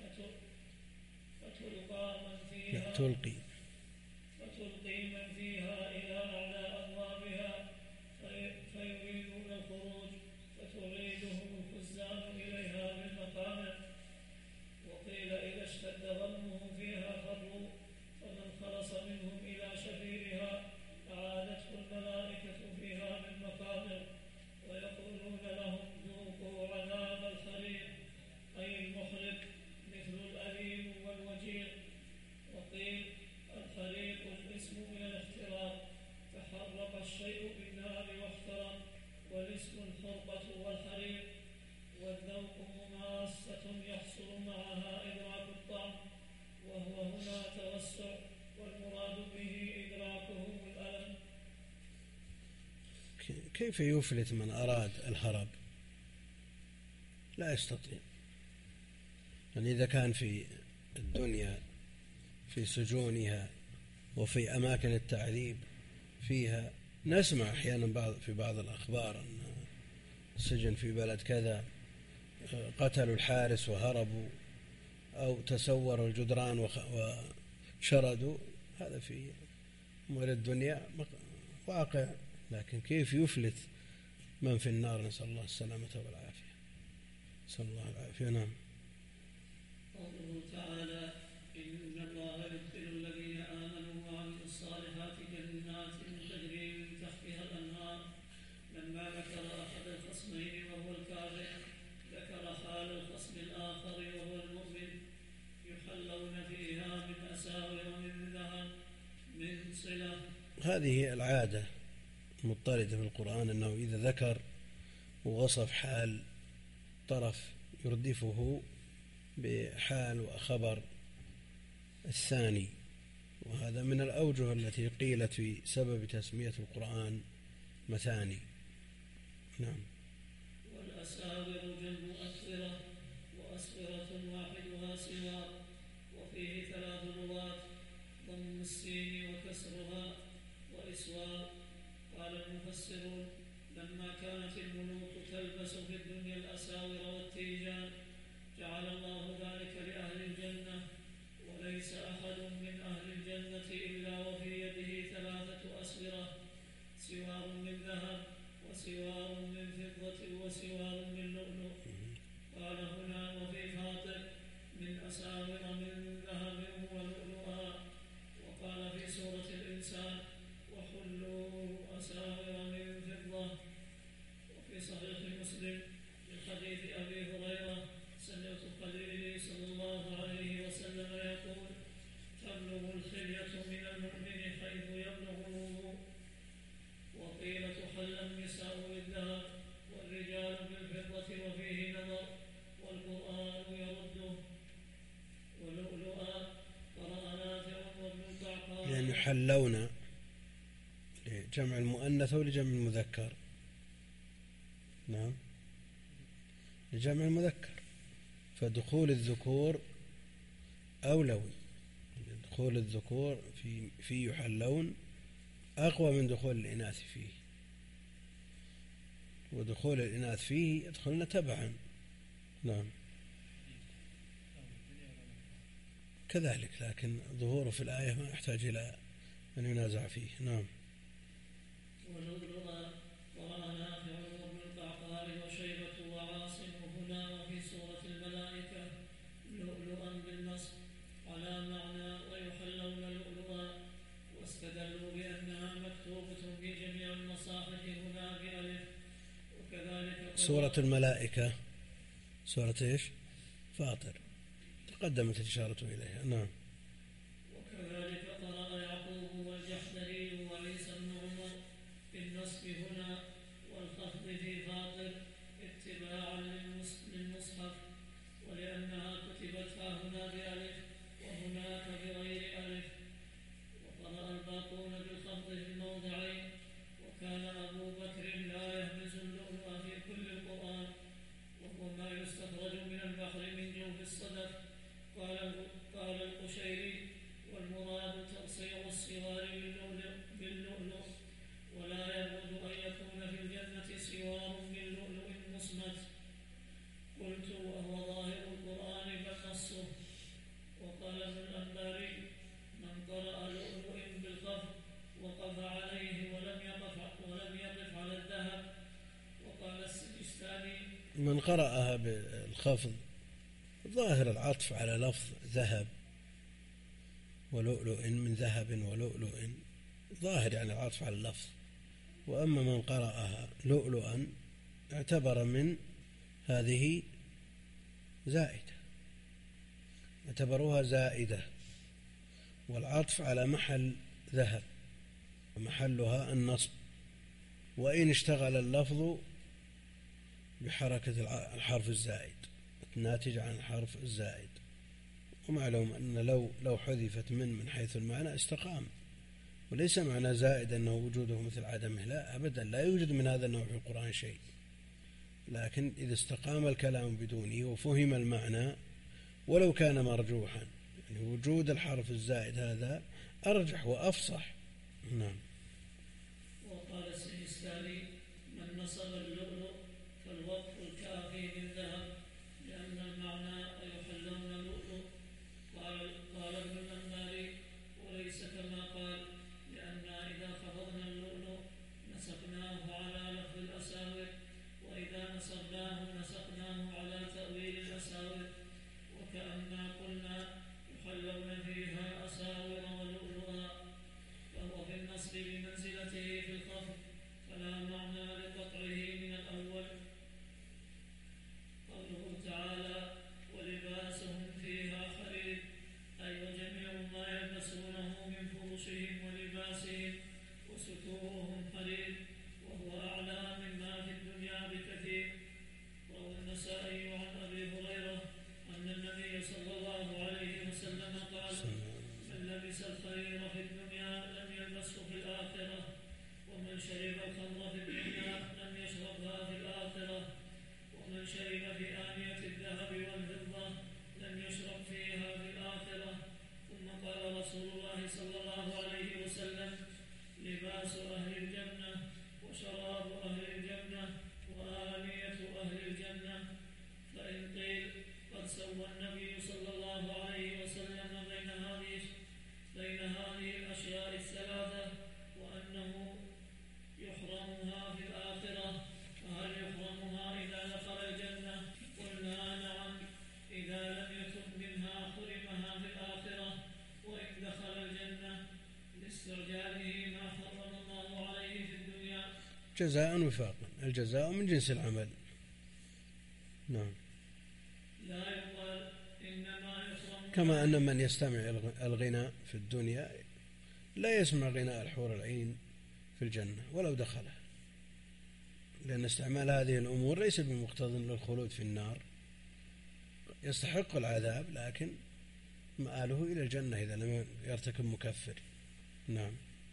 فتلقى من فيها تلقي فتلقي من فيها إلى أعلى أبوابها فيريدون الخروج فتعيدهم الحزان إليها بالمقامع. وقيل إذا اشتد غمهم فيها خروا فمن خلص منهم إلى شفيرها أعادته الملائكة فيها بالمقامع ويقولون لهم ذوقوا عذاب الحريق أي المحرق مثل الأليم والوجيع. وقيل الحريق الاسم من الاحتراق فحرق الشيء بالنار واحترق والاسم الحرقة والحريق. والذوق مماسة يحصل معها إدراك الطعم وهو هنا توسع والمراد به إدراكه الألم. كيف يفلت من أراد الهرب؟ لا يستطيع. يعني إذا كان في الدنيا في سجونها وفي أماكن التعذيب فيها نسمع أحيانا بعض في بعض الأخبار أن السجن في بلد كذا قتلوا الحارس وهربوا أو تسوروا الجدران وشردوا. هذا في أمور الدنيا واقع. لكن كيف يفلت من في النار؟ نسأل الله السلامة والعافية. نسأل الله العافية. نعم. قوله تعالى إن الله يدخل الذين آمنوا وعملوا الصالحات جنات تجري من تحتها الأنهار. لما ذكر أحد الخصمين وهو الكافر ذكر حال الخصم الآخر وهو المؤمن يحلون فيها من أساور من ذهب من صلة. هذه العادة المضطردة في القرآن أنه إذا ذكر ووصف حال طرف يردفه بحال وخبر الثاني، وهذا من الأوجه التي قيلت في سبب تسمية القرآن مثاني. نعم. والأساور جمع أسورة، وأسورة واحدها سوار، وفيه ثلاث لغات: ضم السين وكسرها وإسوار. قال المفسرون: لما كانت الملوك تلبس في الدنيا الأساور والتيجان جعل الله ذلك لأهل الجنة، وليس أحد من أهل الجنة إلا وفي يده ثلاثة أسورة: سوار من ذهب، وسوار من فضة، وسوار من لؤلؤ. قال هنا: وفي فاطر: من أساور من ذهب ولؤلؤها. وقال في سورة الإنسان: وحلوا أساور من فضة. وفي صحيح مسلم من حديث أبي هريرة: سمعت خليلي صلى الله عليه وسلم يقول: تبلغ الخلية من المؤمن حيث يبلغ الوضوء. وقيل: تحل النساء بالذهب والرجال بالفضة، وفيه نظر، والقرآن يرده. ولؤلؤا قرأ نافع وابن القعقاع. يعني يحلون لجمع المؤنث ولجمع المذكر. نعم، لجمع المذكر، فدخول الذكور أولوي. دخول الذكور في في يحلون أقوى من دخول الإناث فيه، ودخول الإناث فيه يدخلن تبعا. نعم كذلك، لكن ظهوره في الآية ما يحتاج إلى أن ينازع فيه. نعم. ولؤلؤا قرأ نافع وابن القعقاع وشيبة وعاصم هنا وفي سورة الملائكة لؤلؤا بالنصب على معنى ويحلون لؤلؤا، واستدلوا بأنها مكتوبة في جميع المصاحف هنا بألف. وكذلك سورة الملائكة سورة إيش؟ فاطر، تقدمت الإشارة إليها. نعم. وكذلك قرأ يعقوب والجحدري وعيسى بن عمر بالنصب هنا والخفض في فاطر اتباعا للمصحف، ولأنها كتبت هنا بألف وهناك بغير ألف. وقرأ الباقون بالخفض في الموضعين. وكان أبو بكر لا يهمز اللؤلؤ في كل القرآن، وهو ما يستخرج من البحر من جوف الصدف. قال قال القشيري: والمراد تقصير السوار باللؤلؤ، ولا يبعد أن يكون في الجنة سوار من لؤلؤ مصمت. قلت: وهو ظاهر القرآن بل نصه. وقال ابن الأنباري: من قرأ لؤلؤ بالخفض وقف عليه ولم يقف ولم يقف على الذهب. وقال السجستاني: من قرأها بالخفض ظاهر العطف على لفظ ذهب ولؤلؤ، من ذهب ولؤلؤ، ظاهر يعني العطف على اللفظ. وأما من قرأها لؤلؤا اعتبر من هذه زائدة، اعتبروها زائدة، والعطف على محل ذهب ومحلها النصب، وإن اشتغل اللفظ بحركة الحرف الزائد الناتج عن الحرف الزائد. ومعلوم أن لو لو حذفت من من حيث المعنى استقام، وليس معنى زائد أنه وجوده مثل عدمه، لا أبدا، لا يوجد من هذا النوع في القرآن شيء، لكن إذا استقام الكلام بدونه وفهم المعنى ولو كان مرجوحا، يعني وجود الحرف الزائد هذا أرجح وأفصح. نعم. وقال السجستاني: من نصب اللؤلؤ فالوقف الكافي من ذهب، لأن المعنى يحلون اللؤلؤ. قال قال ابن الأنباري: وليس كما قال، لأننا إذا خفضنا اللؤلؤ نسقناه على لفظ الأساور، وإذا نصبناه نسقناه على تأويل الأساور، وكأننا قلنا يحلون فيها أساور ولؤلؤا، فهو في النصب بمنزلته في الخفض، فلا معنى لقطعه من الأول لبس الخير في الدنيا لم يلبسه في الآخرة، ومن شرب الخمر في الدنيا لم يشربها في الآخرة، ومن شرب في آنية الذهب والفضة لم يشرب فيها في الآخرة. ثم قال رسول الله صلى الله عليه وسلم: لباس أهل الجنة وشراب أهل الجنة وآنية أهل الجنة. فإن قيل قد سوى النبي صلى الله عليه وسلم بين هذه بين هذه الأشياء الثلاثة وأنه يحرمها في الآخرة، فهل يحرمها إذا دخل الجنة؟ قلنا نعم، إذا لم يتب منها حرمها في الآخرة، وإن دخل الجنة لاسترجاله ما حرم الله عليه في الدنيا. جزاء وفاقا، الجزاء من جنس العمل. نعم. لا يقال إنما يحرم، كما أن من يستمع الغناء في الدنيا لا يسمع غناء الحور العين في الجنة ولو دخله، لأن استعمال هذه الأمور ليس بمقتض للخلود في النار، يستحق العذاب لكن مآله إلى الجنة إذا لم يرتكب مكفر. نعم.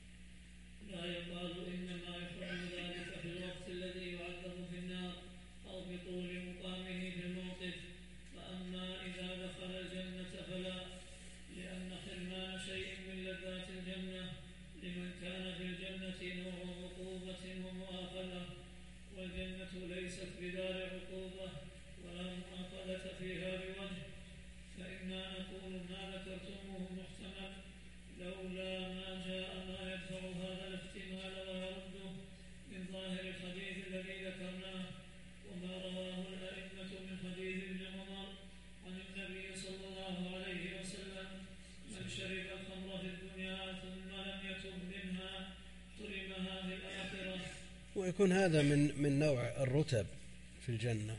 لا يقال إنما يحرم ذلك في الوقت الذي يعذب في النار أو بطول مقامه في الموقف، فأما إذا دخل الجنة فلا، لأن حرمان شيء من لذات الجنة لمن كان في الجنة نوع عقوبة ومؤاخذة، والجنة ليست بدار عقوبة ولا مؤاخذة فيها بوجه، فإنا نقول ما ذكرتموه محتمل، لولا ما جاء ما يدفع هذا الاحتمال ويرده من ظاهر الحديث الذي ذكرناه، وما رواه الأئمة من حديث ابن عمر عن النبي صلى الله عليه وسلم: من شرب الخمر في الدنيا ثم لم يتب منها حرمها في الآخرة. ويكون هذا من من نوع الرتب في الجنة،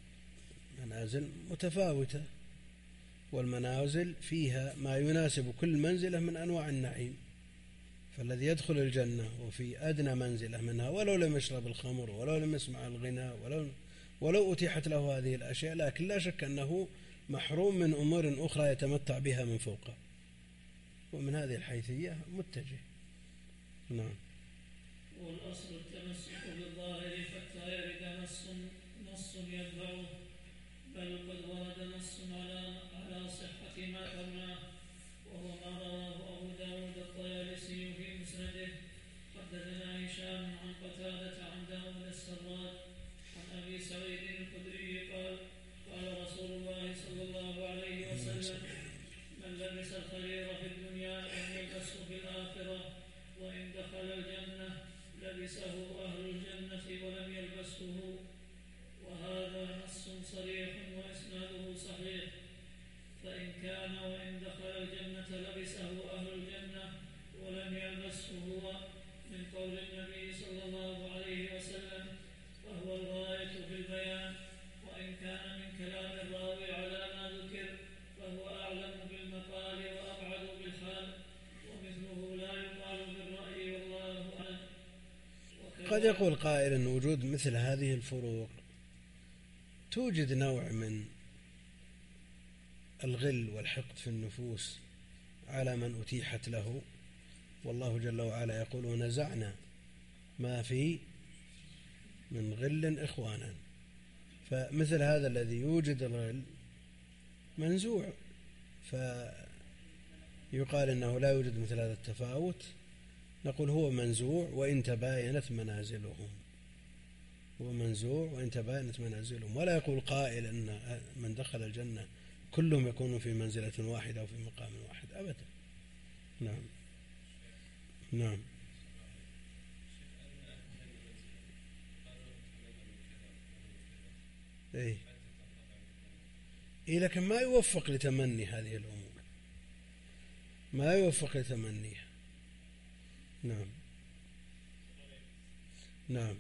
منازل متفاوتة، والمنازل فيها ما يناسب كل منزلة من أنواع النعيم، فالذي يدخل الجنة وفي أدنى منزلة منها ولو لم يشرب الخمر ولو لم يسمع الغناء ولو, ولو أتيحت له هذه الأشياء، لكن لا شك أنه محروم من أمور أخرى يتمتع بها من فوقه، ومن هذه الحيثية متجه. نعم. والأصل التمسك بالظاهر حتى يرد نص نص يدفعه، بل قد ورد نص على على صحة ما قرناه، وهو ما رواه أبو داود الطيالسي في مسنده: حدثنا هشام عن قتادة عن داود السراج عن أبي سعيد الخدري قال: قال رسول الله صلى الله عليه وسلم: من لبس الخرير في الدنيا لم يلبسه في الآخرة، وإن دخل الجنة لبسه أهل الجنة ولم يلبسه. وهذا نص صريح وإسناده صحيح، فإن كان وإن دخل الجنة لبسه أهل الجنة ولم يلبسه هو من قول النبي صلى الله عليه وسلم، فهو الغاية في البيان، وإن كان من كلام الراوي على ما ذكر فهو أعلم بالمقال وأبعد بالحال، ومثله لا يقال بالرأي والله أعلم. قد يقول قائل أن وجود مثل هذه الفروق توجد نوع من الغل والحقد في النفوس على من أتيحت له، والله جل وعلا يقول: ونزعنا ما في من غل إخوانا. فمثل هذا الذي يوجد الغل منزوع، فيقال إنه لا يوجد مثل هذا التفاوت، نقول هو منزوع وإن تباينت منازلهم، هو منزوع وإن تباينت منازلهم. ولا يقول قائل أن من دخل الجنة كلهم يكونوا في منزلة واحدة وفي مقام واحد، أبدا. نعم. نعم. إيه. إيه، لكن ما يوفق لتمني هذه الأمور، ما يوفق لتمنيها. نعم. نعم.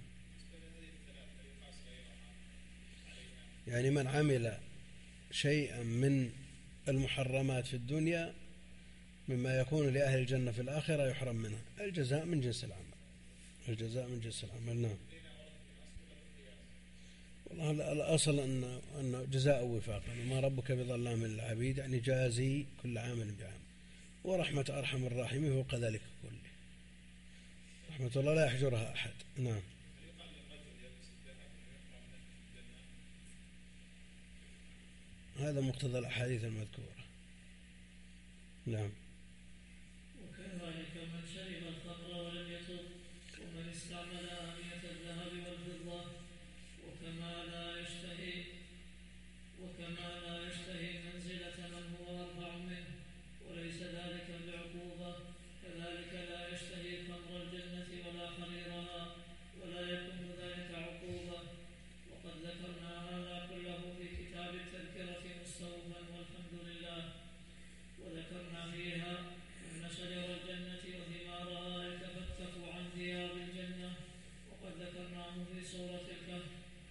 يعني من عمل شيئا من المحرمات في الدنيا مما يكون لأهل الجنة في الآخرة يحرم منها، الجزاء من جنس العمل، الجزاء من جنس العمل. نعم. والله الأصل أن أن جزاء وفاقا، وما ربك بظلام للعبيد، يعني جازي كل عامل بعمل، ورحمة أرحم الراحمين فوق ذلك كله. رحمة الله لا يحجرها أحد. نعم. هذا مقتضى الأحاديث المذكورة. نعم. وكذلك من شرب الخمر ولم يتب، ومن استعمل آنية الذهب والفضة، وكما لا يشتهي وكما لا يشتهي منزلة من هو أرفع منه وليس ذلك بعقوبة، كذلك لا يشتهي خمر الجنة ولا حريرها ولا يكون ذلك عقوبة. وقد ذكرنا هذا كله في كتاب التذكرة مستوفا والحمد لله. وذكرنا فيها أن شجر الجنة وثمارها يتفتق عن ثياب الجنة، وقد ذكرناه في سورة الكهف.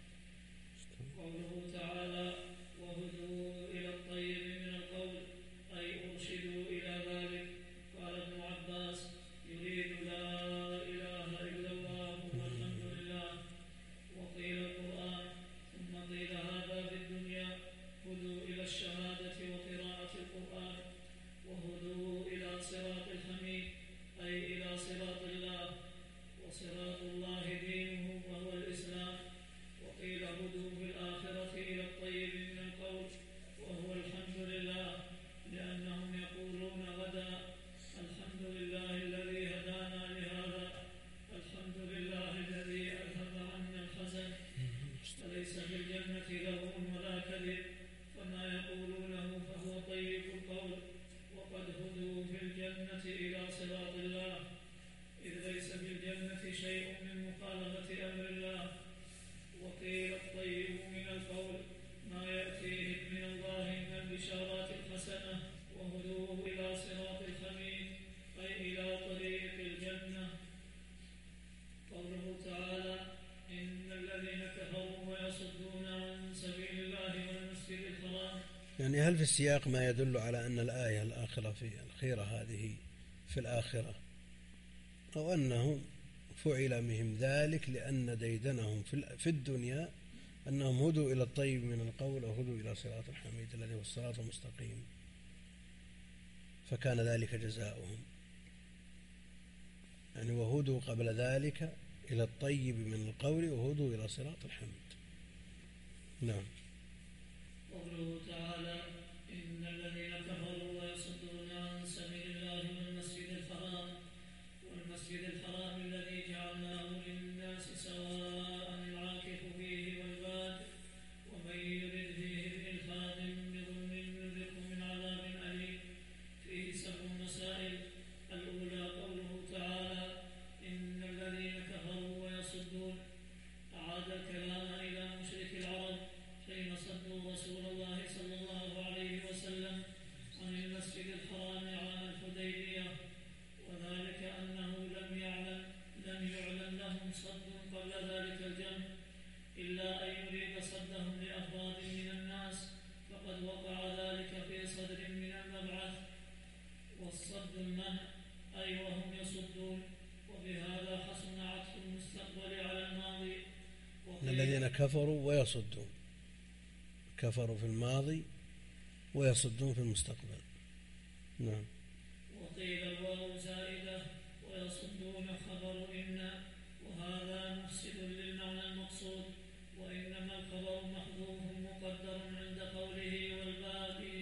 قوله تعالى: وهدوا إلى الطيب من القول، أي أرشدوا إلى ذلك. قال ابن عباس: يريد لا إله إلا الله والحمد لله. وقيل القرآن، ثم قيل هذا في الدنيا: هدوا إلى الشهادة وقراءة القرآن. وهدوا إلى صراط الحميد، أي إلى صراط الله، وصراط الله دينه وهو الإسلام. وقيل هدوا في الآخرة إلى الطيب من القول، وهو الحمد لله، لأنهم يقولون غدا: الحمد لله الذي هدانا لهذا، الحمد لله الذي أذهب عنا الحزن. فليس في الجنة لغو ولا كذب، فما يقولونه فهو طيب القول. وقد هدوا في الجنة إلى صراط الله، إذ ليس في الجنة شيء من مخالفة أمر الله. وقيل الطيب من القول ما يأتيه من الله من البشارات الحسنة. وهدوه إلى صراط الحميد، أي إلى طريق الجنة. قوله تعالى: إن الذين كفروا ويصدون عن سبيل الله والمسجد الحرام. يعني هل في السياق ما يدل على أن الآية الآخرة في الخيرة هذه في الآخرة، أو أنه فعل بهم ذلك لأن ديدنهم في الدنيا أنهم هدوا إلى الطيب من القول أو هدوا إلى صراط الحميد الذي هو الصراط المستقيم، فكان ذلك جزاؤهم. يعني وهدوا قبل ذلك إلى الطيب من القول وهدوا إلى صراط الحميد. نعم. قوله تعالى: إن الذين كفروا ويصدون عن سبيل الله والمسجد الحرام والمسجد الحرام الذي جعلناه للناس سواء العاكف فيه والباد، ومن يرد فيه بإلحاد بظلم نذقه من عذاب أليم. فيه سبع مسائل. الأولى قوله تعالى: إن الذين كفروا ويصدون، أعاد الكلام إلى مشرك العرب حين صدوا رسول الله صلى الله عليه وسلم عن المسجد الحرام عام الحديبية، وذلك أنه لم يعلم لم يعلم لهم صد قبل ذلك الجمع، إلا أن يريد صدهم لأفراد من الناس، فقد وقع ذلك في صدر من المبعث. والصد المنع، أي وهم يصدون، وبهذا حسن عطف المستقبل على الماضي. الذين كفروا ويصدون، كفروا في الماضي ويصدون في المستقبل. نعم. وقيل الواو زائدة ويصدون خبر إن، وهذا مفسد للمعنى المقصود، وإنما الخبر محذوف مقدر عند قوله والباقي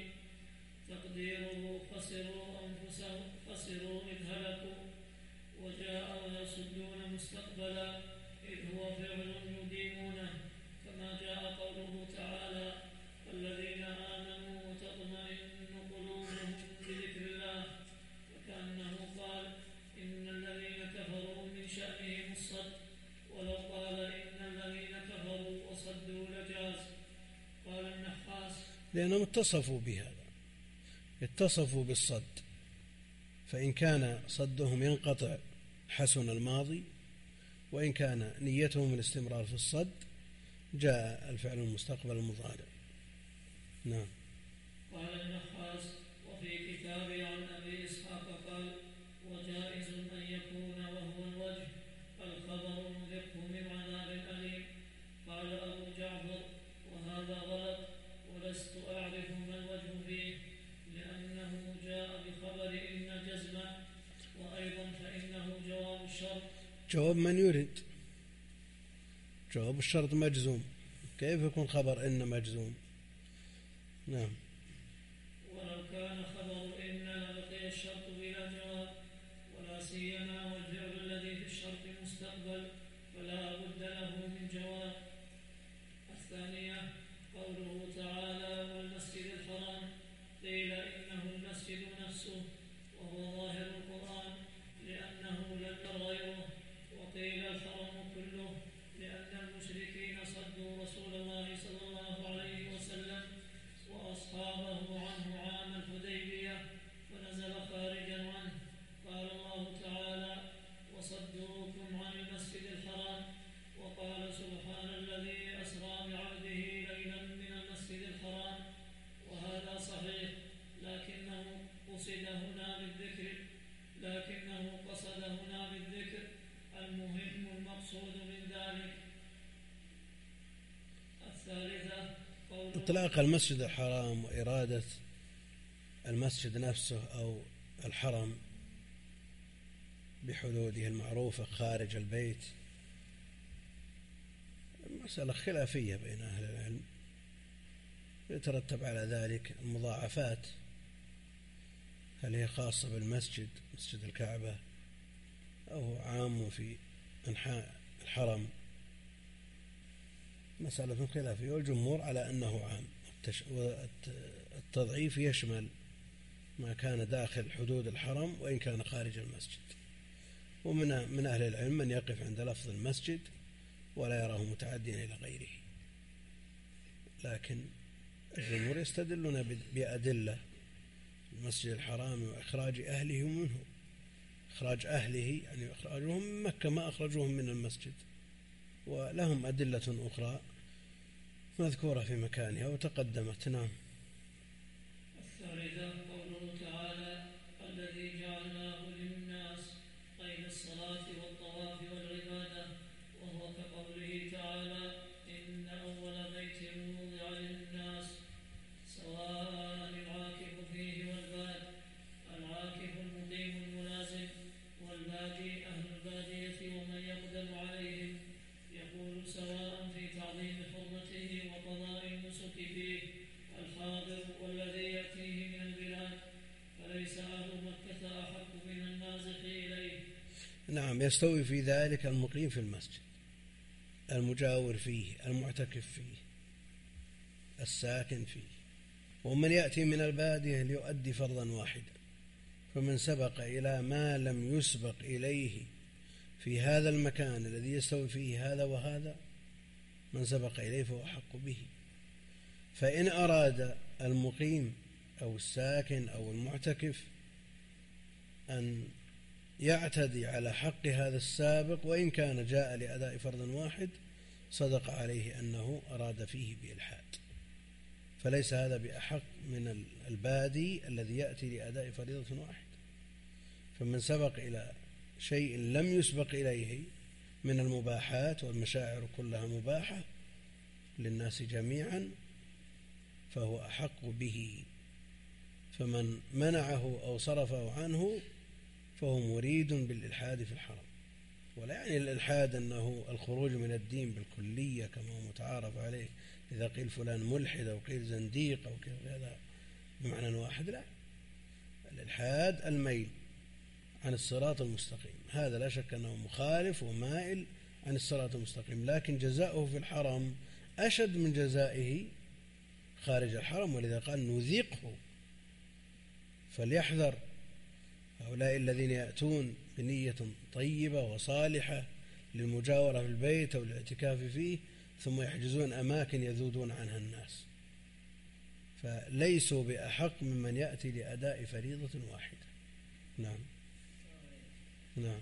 تقديره خسروا أنفسهم خسروا إذ هلكوا. وجاء ويصدون مستقبلا إذ هو فعل يديمونه، كما جاء قوله تعالى: الذين آمنوا وتطمئن قلوبهم بذكر الله، فكأنه قال: إن الذين كفروا من شأنهم الصد، ولو قال إن الذين كفروا وصدوا لجاز. قال النحاس: لأنهم اتصفوا بهذا، اتصفوا بالصد، فإن كان صدهم ينقطع حسن الماضي، وإن كان نيتهم الاستمرار في الصد جاء الفعل المستقبل المضارع. نعم. قال النحاس: وفي كتابي عن أبي إسحاق قال: وجائز أن يكون وهو الوجه الخبر نذقه من عذاب أليم. قال أبو جعفر: وهذا غلط، ولست أعرف ما الوجه فيه، لأنه جاء بخبر إن الشرط. جواب من يريد. جواب الشرط مجزوم، كيف يكون خبر إن مجزوم؟ نعم. ولو كان خبر إن لبقي الشرط بلا جواب، ولا سيما والفعل الذي في الشرط مستقبل فلا بد له من جواب. الثانية قوله تعالى والمسجد الحرام، قيل إنه المسجد نفسه وهو ظاهر القرآن لأنه لم ير غيره، وقيل الحرم كله لأن المشركين صدوا رسول الله صلى الله عليه وسلم وأصحابه عنه عام الحديبية فنزل خارجا عنه. قال الله تعالى وصدوكم عن المسجد الحرام، وقال سبحان الذي أسرى بعبده ليلا من المسجد الحرام، وهذا صحيح، لكنه قصد هنا بالذكر لكنه قصد هنا بالذكر المهم المقصود من ذلك. الثالثة إطلاق المسجد الحرام وإرادة المسجد نفسه أو الحرم بحدوده المعروفة خارج البيت مسألة خلافية بين أهل العلم، يترتب على ذلك المضاعفات، هل هي خاصة بالمسجد مسجد الكعبة أو عام في أنحاء الحرم، مسألة خلافية، والجمهور على أنه عام، والتضعيف يشمل ما كان داخل حدود الحرم وإن كان خارج المسجد. ومن من أهل العلم من يقف عند لفظ المسجد ولا يراه متعديا إلى غيره، لكن الجمهور يستدلون بأدلة المسجد الحرام وإخراج أهله منه، إخراج أهله يعني إخراجهم من مكة ما أخرجوهم من المسجد، ولهم أدلة أخرى مذكورة في مكانها وتقدمت. نعم. الثالثة قوله تعالى الذي جعلناه للناس قيد الصلاة والطواف والعبادة، وهو كقوله تعالى إن أول بيت وضع للناس سواء العاكف فيه والباد، العاكف المقيم الملازم، والبادي أهل البادية ومن يقدم عليهم، يقول سواء في تعظيم حرمته وقضاء النسك فيه الحاضر والذي يأتيه من البلاد، فليس أهل مكة أحق من النازح إليه. نعم، يستوي في ذلك المقيم في المسجد، المجاور فيه، المعتكف فيه، الساكن فيه، ومن يأتي من البادية ليؤدي فرضا واحدا، فمن سبق إلى ما لم يسبق إليه في هذا المكان الذي يستوي فيه هذا وهذا، من سبق إليه فهو أحق به. فإن أراد المقيم أو الساكن أو المعتكف أن يعتدي على حق هذا السابق وإن كان جاء لأداء فرض واحد، صدق عليه أنه أراد فيه بإلحاد، فليس هذا بأحق من البادي الذي يأتي لأداء فريضة واحد. فمن سبق إلى شيء لم يسبق إليه من المباحات، والمشاعر كلها مباحة للناس جميعا، فهو أحق به. فمن منعه أو صرفه عنه فهو مريد بالإلحاد في الحرم. ولا يعني الإلحاد أنه الخروج من الدين بالكلية كما هو متعارف عليه، إذا قيل فلان ملحد أو قيل زنديق أو كذا بمعنى واحد، لا، الإلحاد الميل عن الصراط المستقيم، هذا لا شك أنه مخالف ومائل عن الصراط المستقيم، لكن جزاؤه في الحرم أشد من جزائه خارج الحرم، ولذا قال نذيقه. فليحذر هؤلاء الذين يأتون بنية طيبة وصالحة للمجاورة في البيت أو الاعتكاف فيه ثم يحجزون أماكن يذودون عنها الناس، فليسوا بأحق ممن يأتي لأداء فريضة واحدة. نعم. نعم.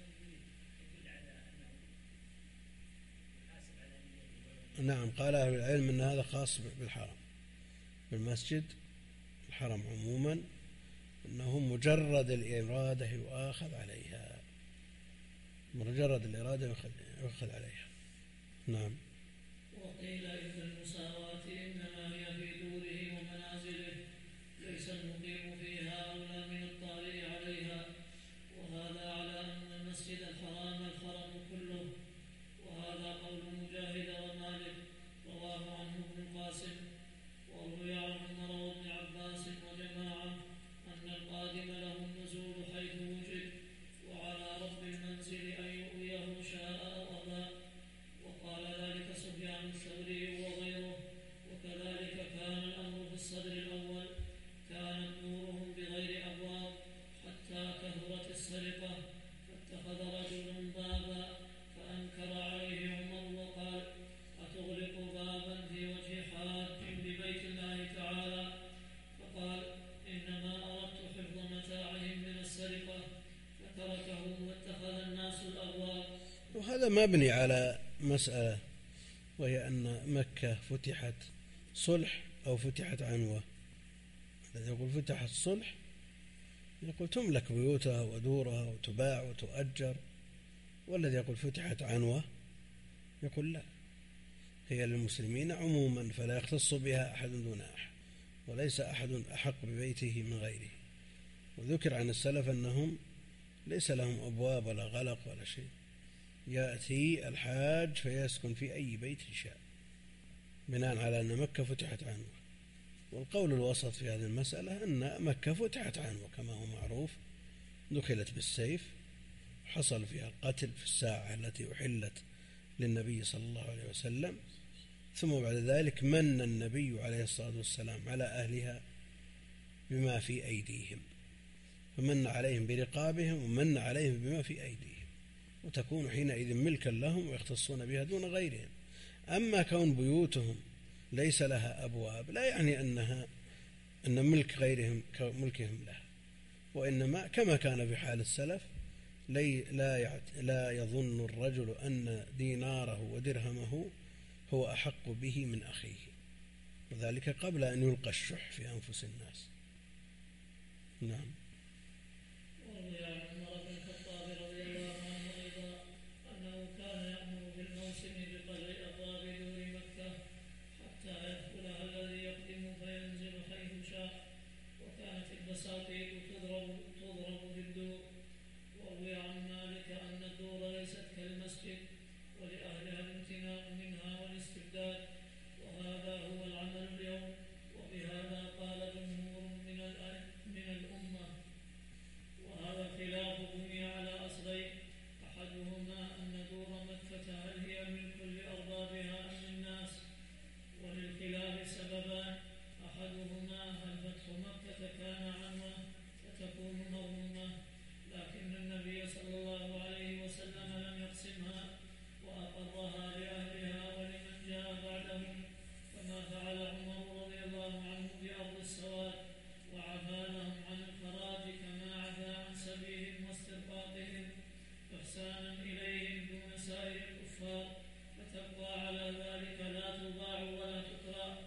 نعم، قال أهل العلم أن هذا خاص بالحرم، بالمسجد الحرم عموما، أنه مجرد الإرادة يؤاخذ عليها، مجرد الإرادة يؤخذ عليها. نعم. وقيل إن المساواة إنما هي في دوره ومنازله، ليس المقيم فيها أولى من الطالع عليها، وهذا على أن المسجد الحرام السرقة، فاتخذ رجل بابا فأنكر عليه عمر وقال: أتغلق بابا في وجه حاج ببيت الله تعالى؟ فقال: إنما أردت حفظ متاعهم من السرقة، فتركه واتخذ الناس الأبواب. وهذا مبني على مسألة، وهي أن مكة فتحت صلح أو فتحت عنوة. الذي يقول فتحت صلح يقول تملك بيوتها ودورها وتباع وتؤجر، والذي يقول فتحت عنوة يقول لا، هي للمسلمين عموما فلا يختص بها أحد دون أحد، وليس أحد أحق ببيته من غيره. وذكر عن السلف أنهم ليس لهم أبواب ولا غلق ولا شيء، يأتي الحاج فيسكن في أي بيت شاء، بناء على أن مكة فتحت عنوة. والقول الوسط في هذه المسألة أن مكة فتحت عنوة كما هو معروف، دخلت بالسيف، حصل فيها القتل في الساعة التي أحلت للنبي صلى الله عليه وسلم، ثم بعد ذلك من النبي عليه الصلاة والسلام على أهلها بما في أيديهم، فمن عليهم برقابهم ومن عليهم بما في أيديهم، وتكون حينئذ ملكا لهم ويختصون بها دون غيرهم. أما كون بيوتهم ليس لها أبواب لا يعني أنها أن ملك غيرهم كملكهم لها، وإنما كما كان في حال السلف لا لا يظن الرجل أن ديناره ودرهمه هو أحق به من أخيه، وذلك قبل أن يلقى الشح في أنفس الناس. نعم. وروي عن عمر بن الخطاب رضي الله عنه أيضا أنه كان يأمر بالموسم بقلع أبواب دور مكة حتى يدخلها الذي يقدم فينزل حيث شاء، وكانت البساطيق تضرب تضرب بالدور. وروي عن مالك أن الدور ليست كالمسجد ولأهلها الامتناع منها والاستبداد، وهذا هو العمل اليوم، وبهذا قال جمهور من من الأمة. وهذا خلاف بني على أصلين: أحدهما أن دور مكة هل هي ملك لأربابها أم الناس؟ وللخلاف سببان: أحدهما هل فتح مكة كان عنوة فتكون مظلومة، لكن النبي صلى الله عليه وسلم لم يقسمها وأقرها لأهلها ولمن جاء بعدهم، كما فعل عمر رضي الله عنه بأرض السواد، وعفى لهم عن الخراج كما عفى عن سبيهم واسترقاقهم إحسانا إليهم دون سائر الكفار، فتبقى على ذلك لا تباع ولا تقرأ،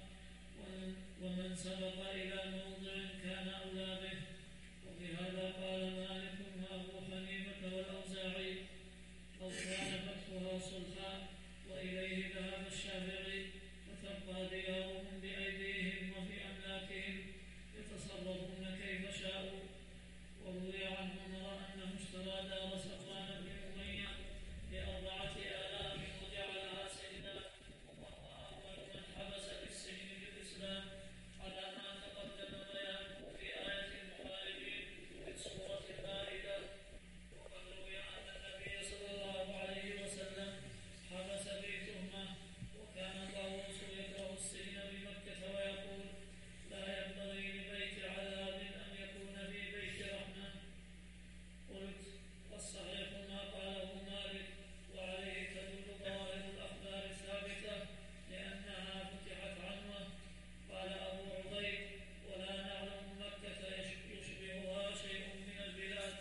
ومن سبق إلى موضع كان أولى به. وبهذا قال مالك وأبو حنيفة والأوزاعي: أو كان فتحها صلحا. وإليه ذهب الشافعي: فتبقى ديارهم بأيديهم وفي أملاكهم يتصرفون كيف شاءوا. وروي عن عمر أنه اشترى دار صفوان بن أمية بأربعة آلاف وجعلها سجنا، وهو أول من حبس بالسجن بالإسلام، على ما تقدم بيانه في آية المحاربين في سورة المائدة. وقد روي أن النبي صلى الله عليه وسلم حبس في تهمة، وكان طاووس يكره السجن بمكة ويقول: لا ينبغي لبيت عذاب أن يكون في بيت رحمة. قلت: والصحيح ما قاله مالك، وعليه تدل ظواهر الأخبار الثابتة لأنها فتحت عنوة. قال أبو عبيد: ولا نعلم مكة يشبهها شيء من البلاد.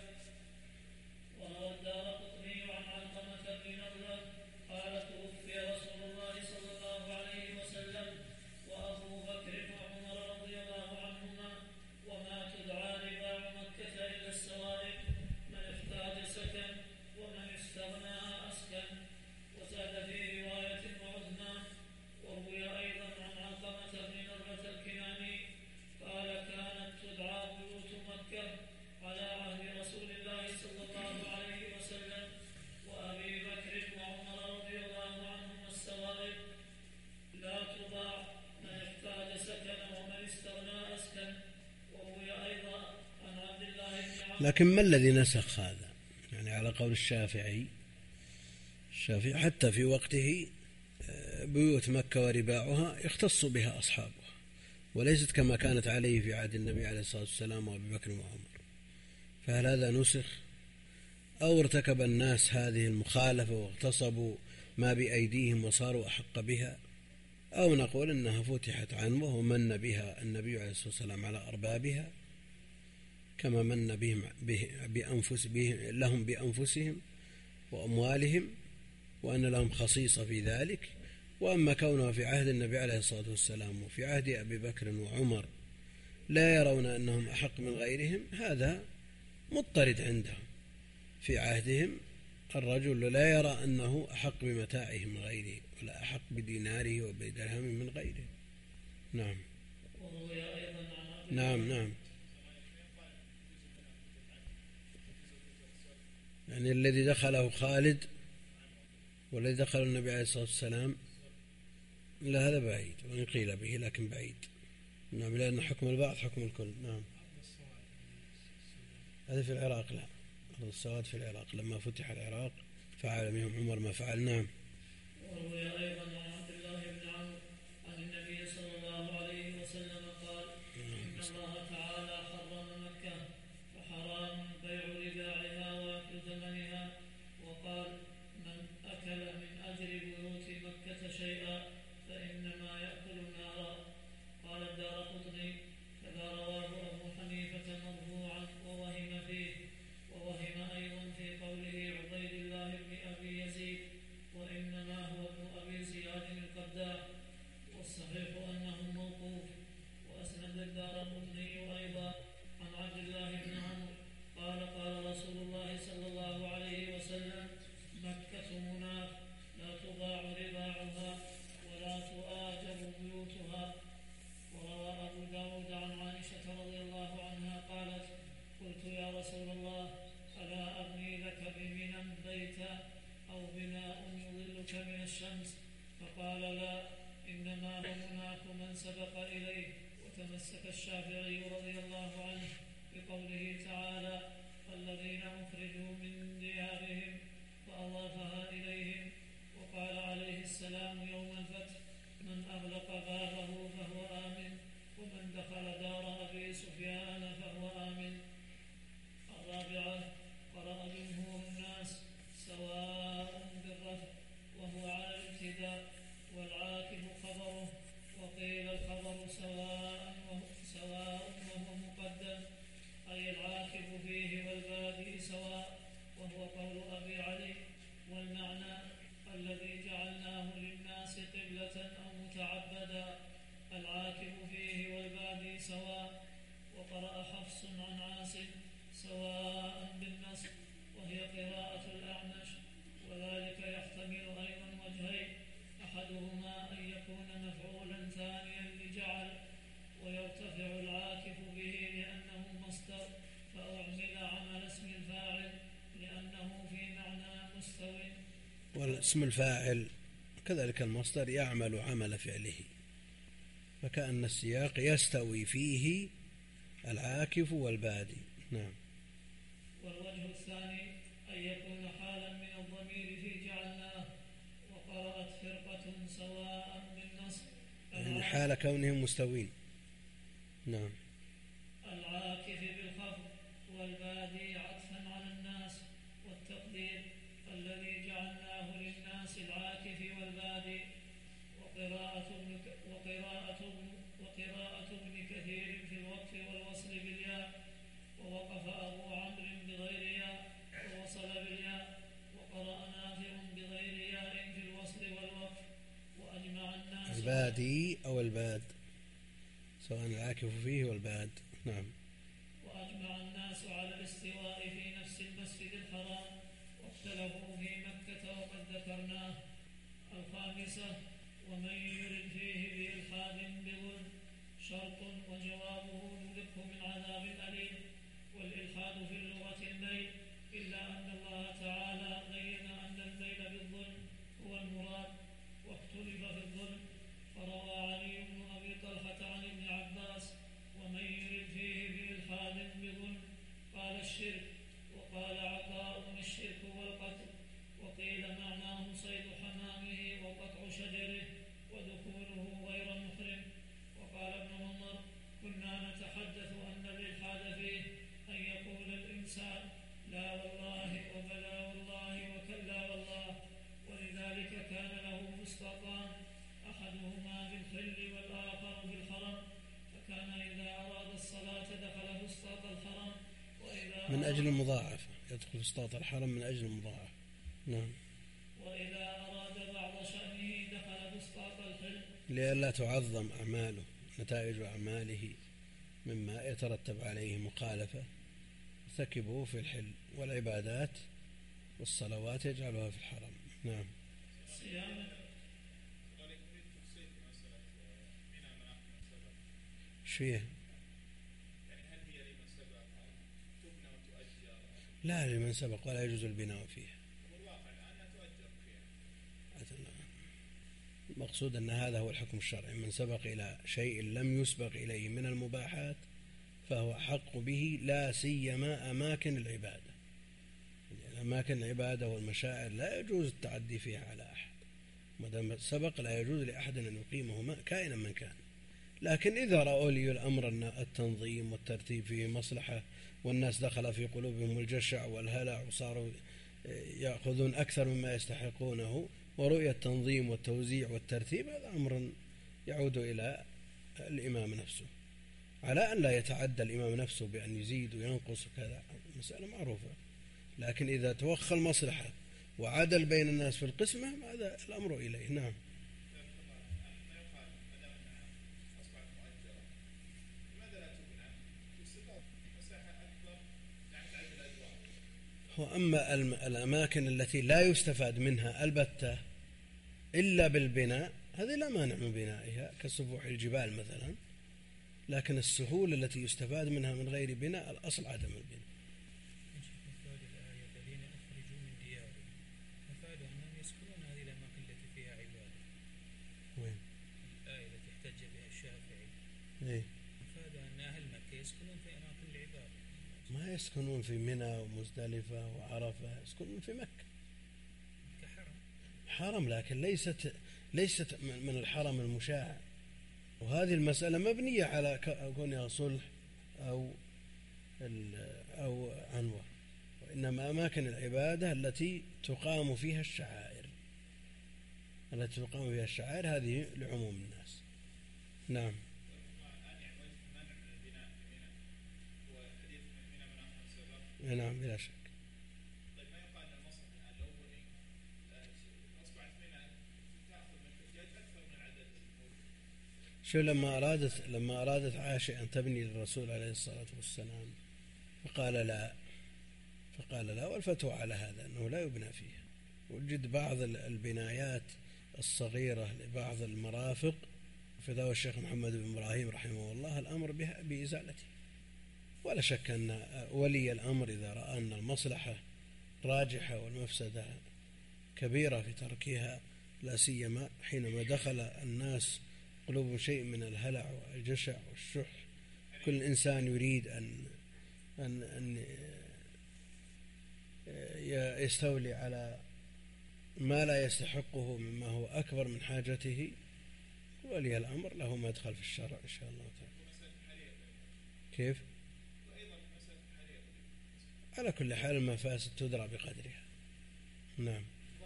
وروى الدارقطني عن علقمة بن نضلة قال: توفي رسول الله صلى الله عليه وسلم وأبو بكر وعمر رضي الله عنهما، وما تدعى رباع مكة إلا السوائب، من احتاج سكن ومن استغنى أسكن. وزاد في رواية وعثمان. وروي أيضا عن علقمة بن نضلة الكناني قال: كانت تدعى بيوت مكة على عهد رسول الله صلى الله عليه وسلم وأبي بكر وعمر رضي الله عنهما السوائب، لا تباع، من احتاج سكن ومن استغنى أسكن. وروي أيضا عن عبد الله بن عمرو. لكن ما الذي نسخ هذا؟ يعني على قول الشافعي الشافعي حتى في وقته بيوت مكة ورباعها يختص بها أصحابها، وليست كما كانت عليه في عهد النبي عليه الصلاة والسلام وأبي بكر وعمر. فهل هذا نسخ أو ارتكب الناس هذه المخالفة واغتصبوا ما بأيديهم وصاروا أحق بها، أو نقول أنها فتحت عنوة ومن بها النبي عليه الصلاة والسلام على أربابها كما من بهم بأنفس بهم لهم بأنفسهم وأموالهم، وأن لهم خصيصة في ذلك. وأما كونه في عهد النبي عليه الصلاة والسلام وفي عهد أبي بكر وعمر لا يرون أنهم أحق من غيرهم، هذا مضطرد عندهم. في عهدهم الرجل لا يرى أنه أحق بمتاعه من غيره ولا أحق بديناره وبدرهم من غيره. نعم نعم نعم يعني الذي دخله خالد والذي دخل النبي عليه الصلاة والسلام لا، هذا بعيد وإن قيل به لكن بعيد. نعم، لأن حكم البعض حكم الكل. نعم، هذا في العراق، لا، أرض السواد في العراق لما فتح العراق فعل منهم عمر ما فعل. نعم. وروي أيضا عن عبد الله بن عمرو عن النبي صلى الله عليه وسلم قال: إن الله تعالى حرم مكة فحرام بيع رباعها وأكل ثمنها، وقال: من أكل من أجر بيوت مكة شيئا فإنما يأكل نارا. قال الدارقطني: كذا رواه أبو حنيفة مرفوعا ووهم فيه، ووهم أيضا في قوله عبيد الله بن أبي يزيد وإنما هو ابن أبي زياد القداح، والصحيح أنه موقوف. وأسند الدارقطني أيضا عن عبد الله بن عمرو قال: قال رسول الله صلى الله عليه وسلم: مكة مناخ لا تباع رباعها ولا تؤاجر بيوتها. وروى أبو داود عن عائشة رضي الله عنها قالت: قلت يا رسول الله ألا أبني لك بمنى بيتا أو بناء يظلك من الشمس؟ فقال: لا، إنما هو مناخ من سبق إليه. وتمسك الشافعي رضي الله عنه بقوله تعالى: الذين أخرجوا من ديارهم، فأضافها إليهم. وقال عليه السلام يوم الفتح: من أغلق بابه فهو آمن، ومن دخل دار أبي سفيان فهو آمن. الرابعة: قرأ جمهور الناس سواء بالرفع وهو على الابتداء، والعاكف خبره، وقيل الخبر سواء وهو, سواء وهو مقدم، أي العاكف فيه والبادي سواء، وهو قول أبي علي. والمعنى: الذي جعلناه للناس قبلة أو متعبدا، العاكف فيه والبادي سواء. وقرأ حفص عن عاصم سواء بالنصب، وهي قراءة الأعمش، وذلك يحتمل أيضا وجهين: أحدهما أن يكون مفعولا ثانيا لجعل، ويرتفع العاكف به لأنه مصدر فأعمل عمل اسم الفاعل لأنه في معنى مستو. والاسم الفاعل كذلك المصدر يعمل عمل فعله، فكأن السياق يستوي فيه العاكف والبادي. نعم. والوجه الثاني أن يكون حالا من الضمير في جعلناه. وقرأت فرقة سواء بالنصب يعني حال كونهم مستوين. نعم. العاكف بالخفض، والبادي عطفا على الناس، والتقدير: الذي جعلناه للناس العاكف والبادي. وقراءة ابن وقراءة وقراءة ابن كثير في الوقف والوصل بالياء، ووقف أبو عمرو بغير ياء ووصل بالياء، وقرأ نافع بغير ياء في الوصل والوقف. وأجمع الناس البادي أو الباد، سواء العاكف فيه والباد. نعم. وأجمع الناس على الاستواء في نفس المسجد الحرام، واختلفوا في مكة وقد ذكرناه. الخامسة: ومن يرد فيه بإلحاد بظلم شرط، وجوابه نذقه من عذاب أليم. والإلحاد في اللغة الميل، إلا أن الله تعالى بين أن الميل بالظلم هو المراد، واختلف في الظلم. فروى علي بن أبي طلحة عن ابن عباس: ومن يرد فيه بإلحاد بظلم قال الشرك. وقال عطاء: الشرك والقتل. وقيل معناه صيد حمامه وقطع شجره ودخوله غير محرم. وقال ابن عمر: كنا نتحدث أن الإلحاد فيه أن يقول الإنسان المضاعفة، يدخل فسطاط الحرم من أجل المضاعفة. نعم. وإذا أراد بعض شأنه دخل فسطاط الحل لئلا تعظم أعماله، نتائج أعماله مما يترتب عليه مخالفة ارتكبوه في الحل، والعبادات والصلوات يجعلها في الحرم. نعم. صيام ايش فيها؟ لا لمن سبق ولا يجوز البناء فيها. المقصود أن هذا هو الحكم الشرعي، من سبق إلى شيء لم يسبق إليه من المباحات فهو حق به، لا سيما أماكن العبادة. يعني أماكن العبادة والمشاعر لا يجوز التعدي فيها على أحد، ما دام سبق لا يجوز لأحد أن يقيمه كائنا من كان. لكن إذا رأوا لي الأمر أن التنظيم والترتيب فيه مصلحة، والناس دخل في قلوبهم الجشع والهلع وصاروا يأخذون أكثر مما يستحقونه، ورؤية التنظيم والتوزيع والترتيب، هذا أمر يعود إلى الإمام نفسه، على أن لا يتعدى الإمام نفسه بأن يزيد وينقص وكذا، مسألة معروفة. لكن إذا توخى المصلحة وعدل بين الناس في القسمة هذا الأمر إليه. نعم. وأما الأماكن التي لا يستفاد منها البتة إلا بالبناء هذه لا مانع من بنائها، كسفوح الجبال مثلا، لكن السهول التي يستفاد منها من غير بناء الأصل عدم البناء. الذين أخرجوا من ديارهم مفاد أنهم يسكنون هذه الأماكن التي فيها عبادة. وين؟ الآية التي احتج بها الشافعي. إيه؟ مفاد أن أهل مكة يسكنون في أماكن العبادة. ما يسكنون في منى ومزدلفة وعرفة، يسكنون في مكة. كحرم. حرم، لكن ليست ليست من الحرم المشاع. وهذه المسألة مبنية على كونها صلح أو أو عنوة، وإنما أماكن العبادة التي تقام فيها الشعائر، التي تقام فيها الشعائر هذه لعموم الناس. نعم. نعم بلا شك. طيب ما يقال أن المصرف الآن لو بني أصبحت منى تأخذ من الحجاج أكثر من عدد الموجود. شو لما أرادت لما أرادت عائشة أن تبني للرسول عليه الصلاة والسلام فقال لا فقال لا والفتوى على هذا أنه لا يبنى فيها. وجد بعض البنايات الصغيرة لبعض المرافق في فتاوى الشيخ محمد بن إبراهيم رحمه الله الأمر بها بإزالته. ولا شك أن ولي الأمر إذا رأى أن المصلحة راجحة والمفسدة كبيرة في تركها، لا سيما حينما دخل الناس قلوب شيء من الهلع والجشع والشح، كل إنسان يريد أن أن أن يستولي على ما لا يستحقه مما هو أكبر من حاجته، ولي الأمر له مدخل في الشرع إن شاء الله تعالى. كيف؟ على كل حال المفاسد تدرى بقدرها. نعم.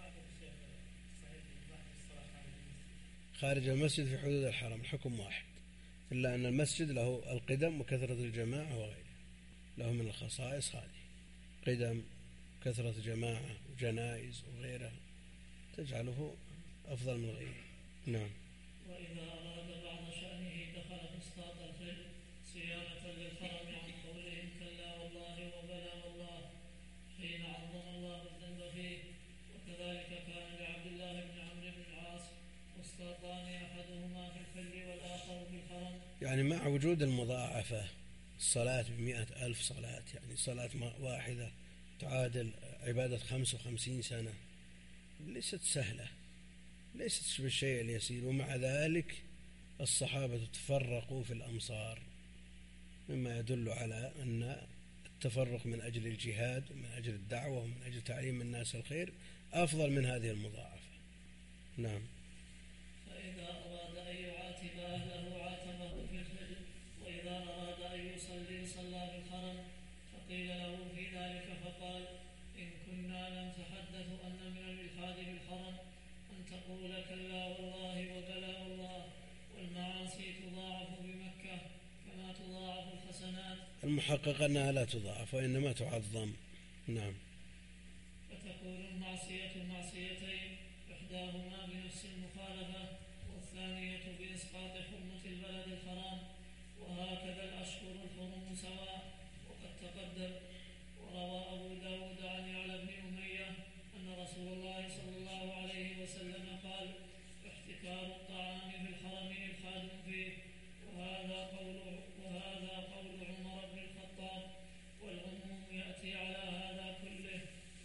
خارج المسجد في حدود الحرم الحكم واحد، إلا أن المسجد له القدم وكثرة الجماعة وغيره، له من الخصائص هذه، قدم كثرة جماعة وجنائز وغيرها تجعله أفضل من غيره. نعم. وإذا أراد بعض شأنه دخل فسطاط الحل صيانة للحرم عن قولهم كلا والله وبلى والله حين عظم الله الذنب فيه. وكذلك كان لعبد الله بن عمرو بن العاص فسطاطان أحدهما في الحل والآخر في الحرم. يعني مع وجود المضاعفة الصلاة بمئة ألف صلاة، يعني صلاة واحدة تعادل عبادة خمس وخمسين سنة، ليست سهلة، ليست بالشيء اليسير. ومع ذلك الصحابة تفرقوا في الأمصار، مما يدل على أن التفرق من أجل الجهاد ومن أجل الدعوة ومن أجل تعليم الناس الخير أفضل من هذه المضاعفة. نعم. فإذا أراد أن يعاتب أهله عاتبه في الحل، وإذا أراد أن يصلي صلى في الحرم. فقيل له في ذلك فقال إن كنا نتحدث أن من الإلحاد بالحرم أن تقول كلا والله وبلى والله، والمعاصي تضاعف بمكة كما تضاعف الحسنات. المحقق أنها لا تضاعف وإنما تعظم. نعم. فتكون المعصية معصيتين، إحداهما بنفس المخالفة والثانية بإسقاط حرمة البلد الحرام، وهكذا الأشهر الحرم سواء. وقد تقدم. وروى أبو داود عن يعلى بن أمية أن رسول الله صلى الله عليه وسلم قال: احتكار الطعام في الحرم إلحاد فيه. وهذا قول وهذا قول عمر بن الخطاب، والعموم يأتي على هذا كله.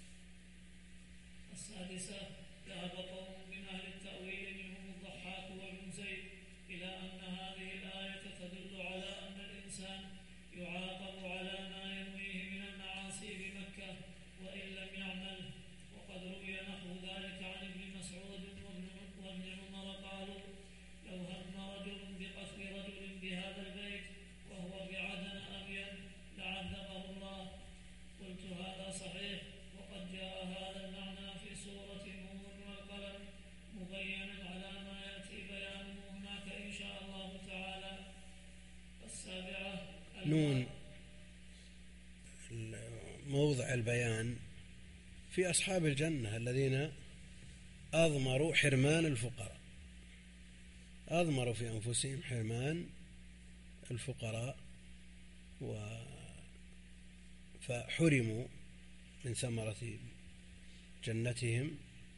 السادسة: ذهب قوم من أهل التأويل منهم الضحاك وابن زيد إلى أن هذه الآية تدل على أن الإنسان يعاقب على ما ينويه من المعاصي بمكة وإن لم يعمل. وقد روي نحو ذلك عن ابن مسعود وابن عمر قالوا: لو هم رجل بقتل رجل بهذا البيت وهو بعدن أبين لعذبه الله. قلت: هذا صحيح، وقد جاء هذا المعنى في سورة نور والقلم مبينا على ما يأتي بيانه هناك إن شاء الله تعالى. السابعة: نون موضع البيان في أصحاب الجنة الذين أضمروا حرمان الفقراء، أضمروا في أنفسهم حرمان الفقراء فحرموا من ثمرة جنتهم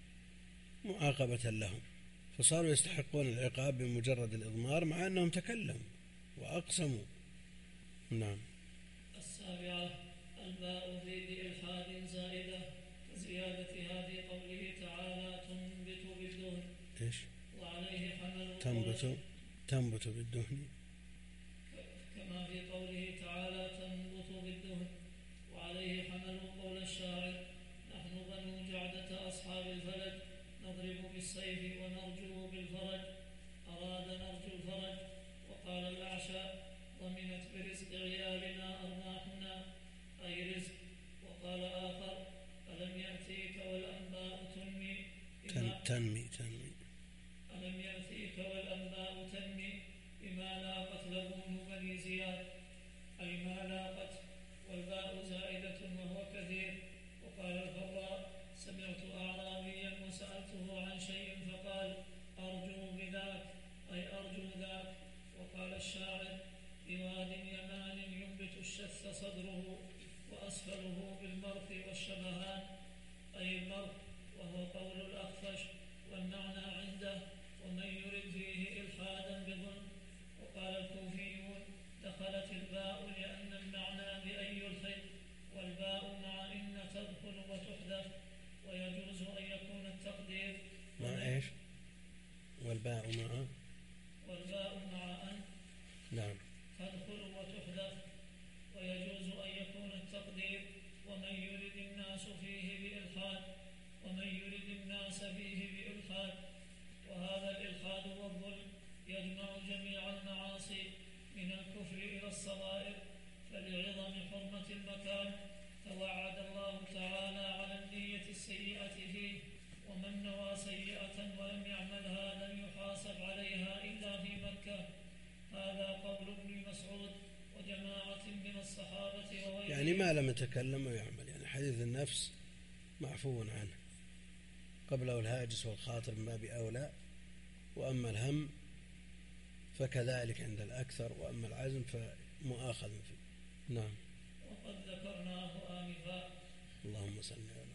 معاقبة لهم، فصاروا يستحقون العقاب بمجرد الإضمار مع أنهم تكلموا وأقسموا. نعم. السابعة: الباء في بإلحاد زائدة كزيادة هذه قوله تعالى: تنبت بالدهن. إيش؟ وعليه حمل تنبت تنبت بالدهن، كما في قوله تعالى: تنبت بالدهن. وعليه حمل قول الشاعر: نحن بنو جعدة أصحاب الفلج نضرب بالسيف ونرجو بالفرج. أراد نرجو الفرج. وقال الأعشى: ضمنت برزق عيالنا أرواحنا، أي رزق. وقال آخر: ألم يأتيك والأنباء تنمي تنمي تنمي ألم يأتيك والأنباء تنمي بما لاقت لبون بني زياد، أي ما لاقت، والباء زائدة وهو كثير. وقال الفراء: سمعت أعرابيا وسألته عن شيء فقال: أرجو بذاك، أي أرجو ذاك. وقال الشاعر: بواد يمان ينبت الشث صدره وأسفله بالمرث والشبهان، أي المرث، وهو قول الأخفش، والمعنى عنده: ومن يرد فيه إلحادا بظلم. وقال الكوفيون: دخلت الباء لأن المعنى بأن يلحد، والباء مع إن تدخل وتحذف، ويجوز أن يكون التقدير مع إيش؟ والباء مع والباء مع أن نعم تدخل وتحذف، ويجوز أن يكون التقدير: ومن يرد الناس فيه بإلحاد، ومن يرد الناس فيه بإلحاد. وهذا الإلحاد والظلم يجمع جميع المعاصي من الكفر إلى الصغائر، فلعظم حرمة المكان توعد الله تعالى على النية السيئة فيه، ومن نوى سيئة ولم يعملها لم يحاسب عليها إلا في مكة. هذا قول ابن مسعود وجماعة من الصحابة وغيرهم. يعني ما لم يتكلم ويعمل، يعني حديث النفس معفو عنه، قبله الهاجس والخاطر من باب أولى، وأما الهم فكذلك عند الأكثر، وأما العزم فمؤاخذ فيه. نعم. وقد ذكرناه آنفا. اللهم صل على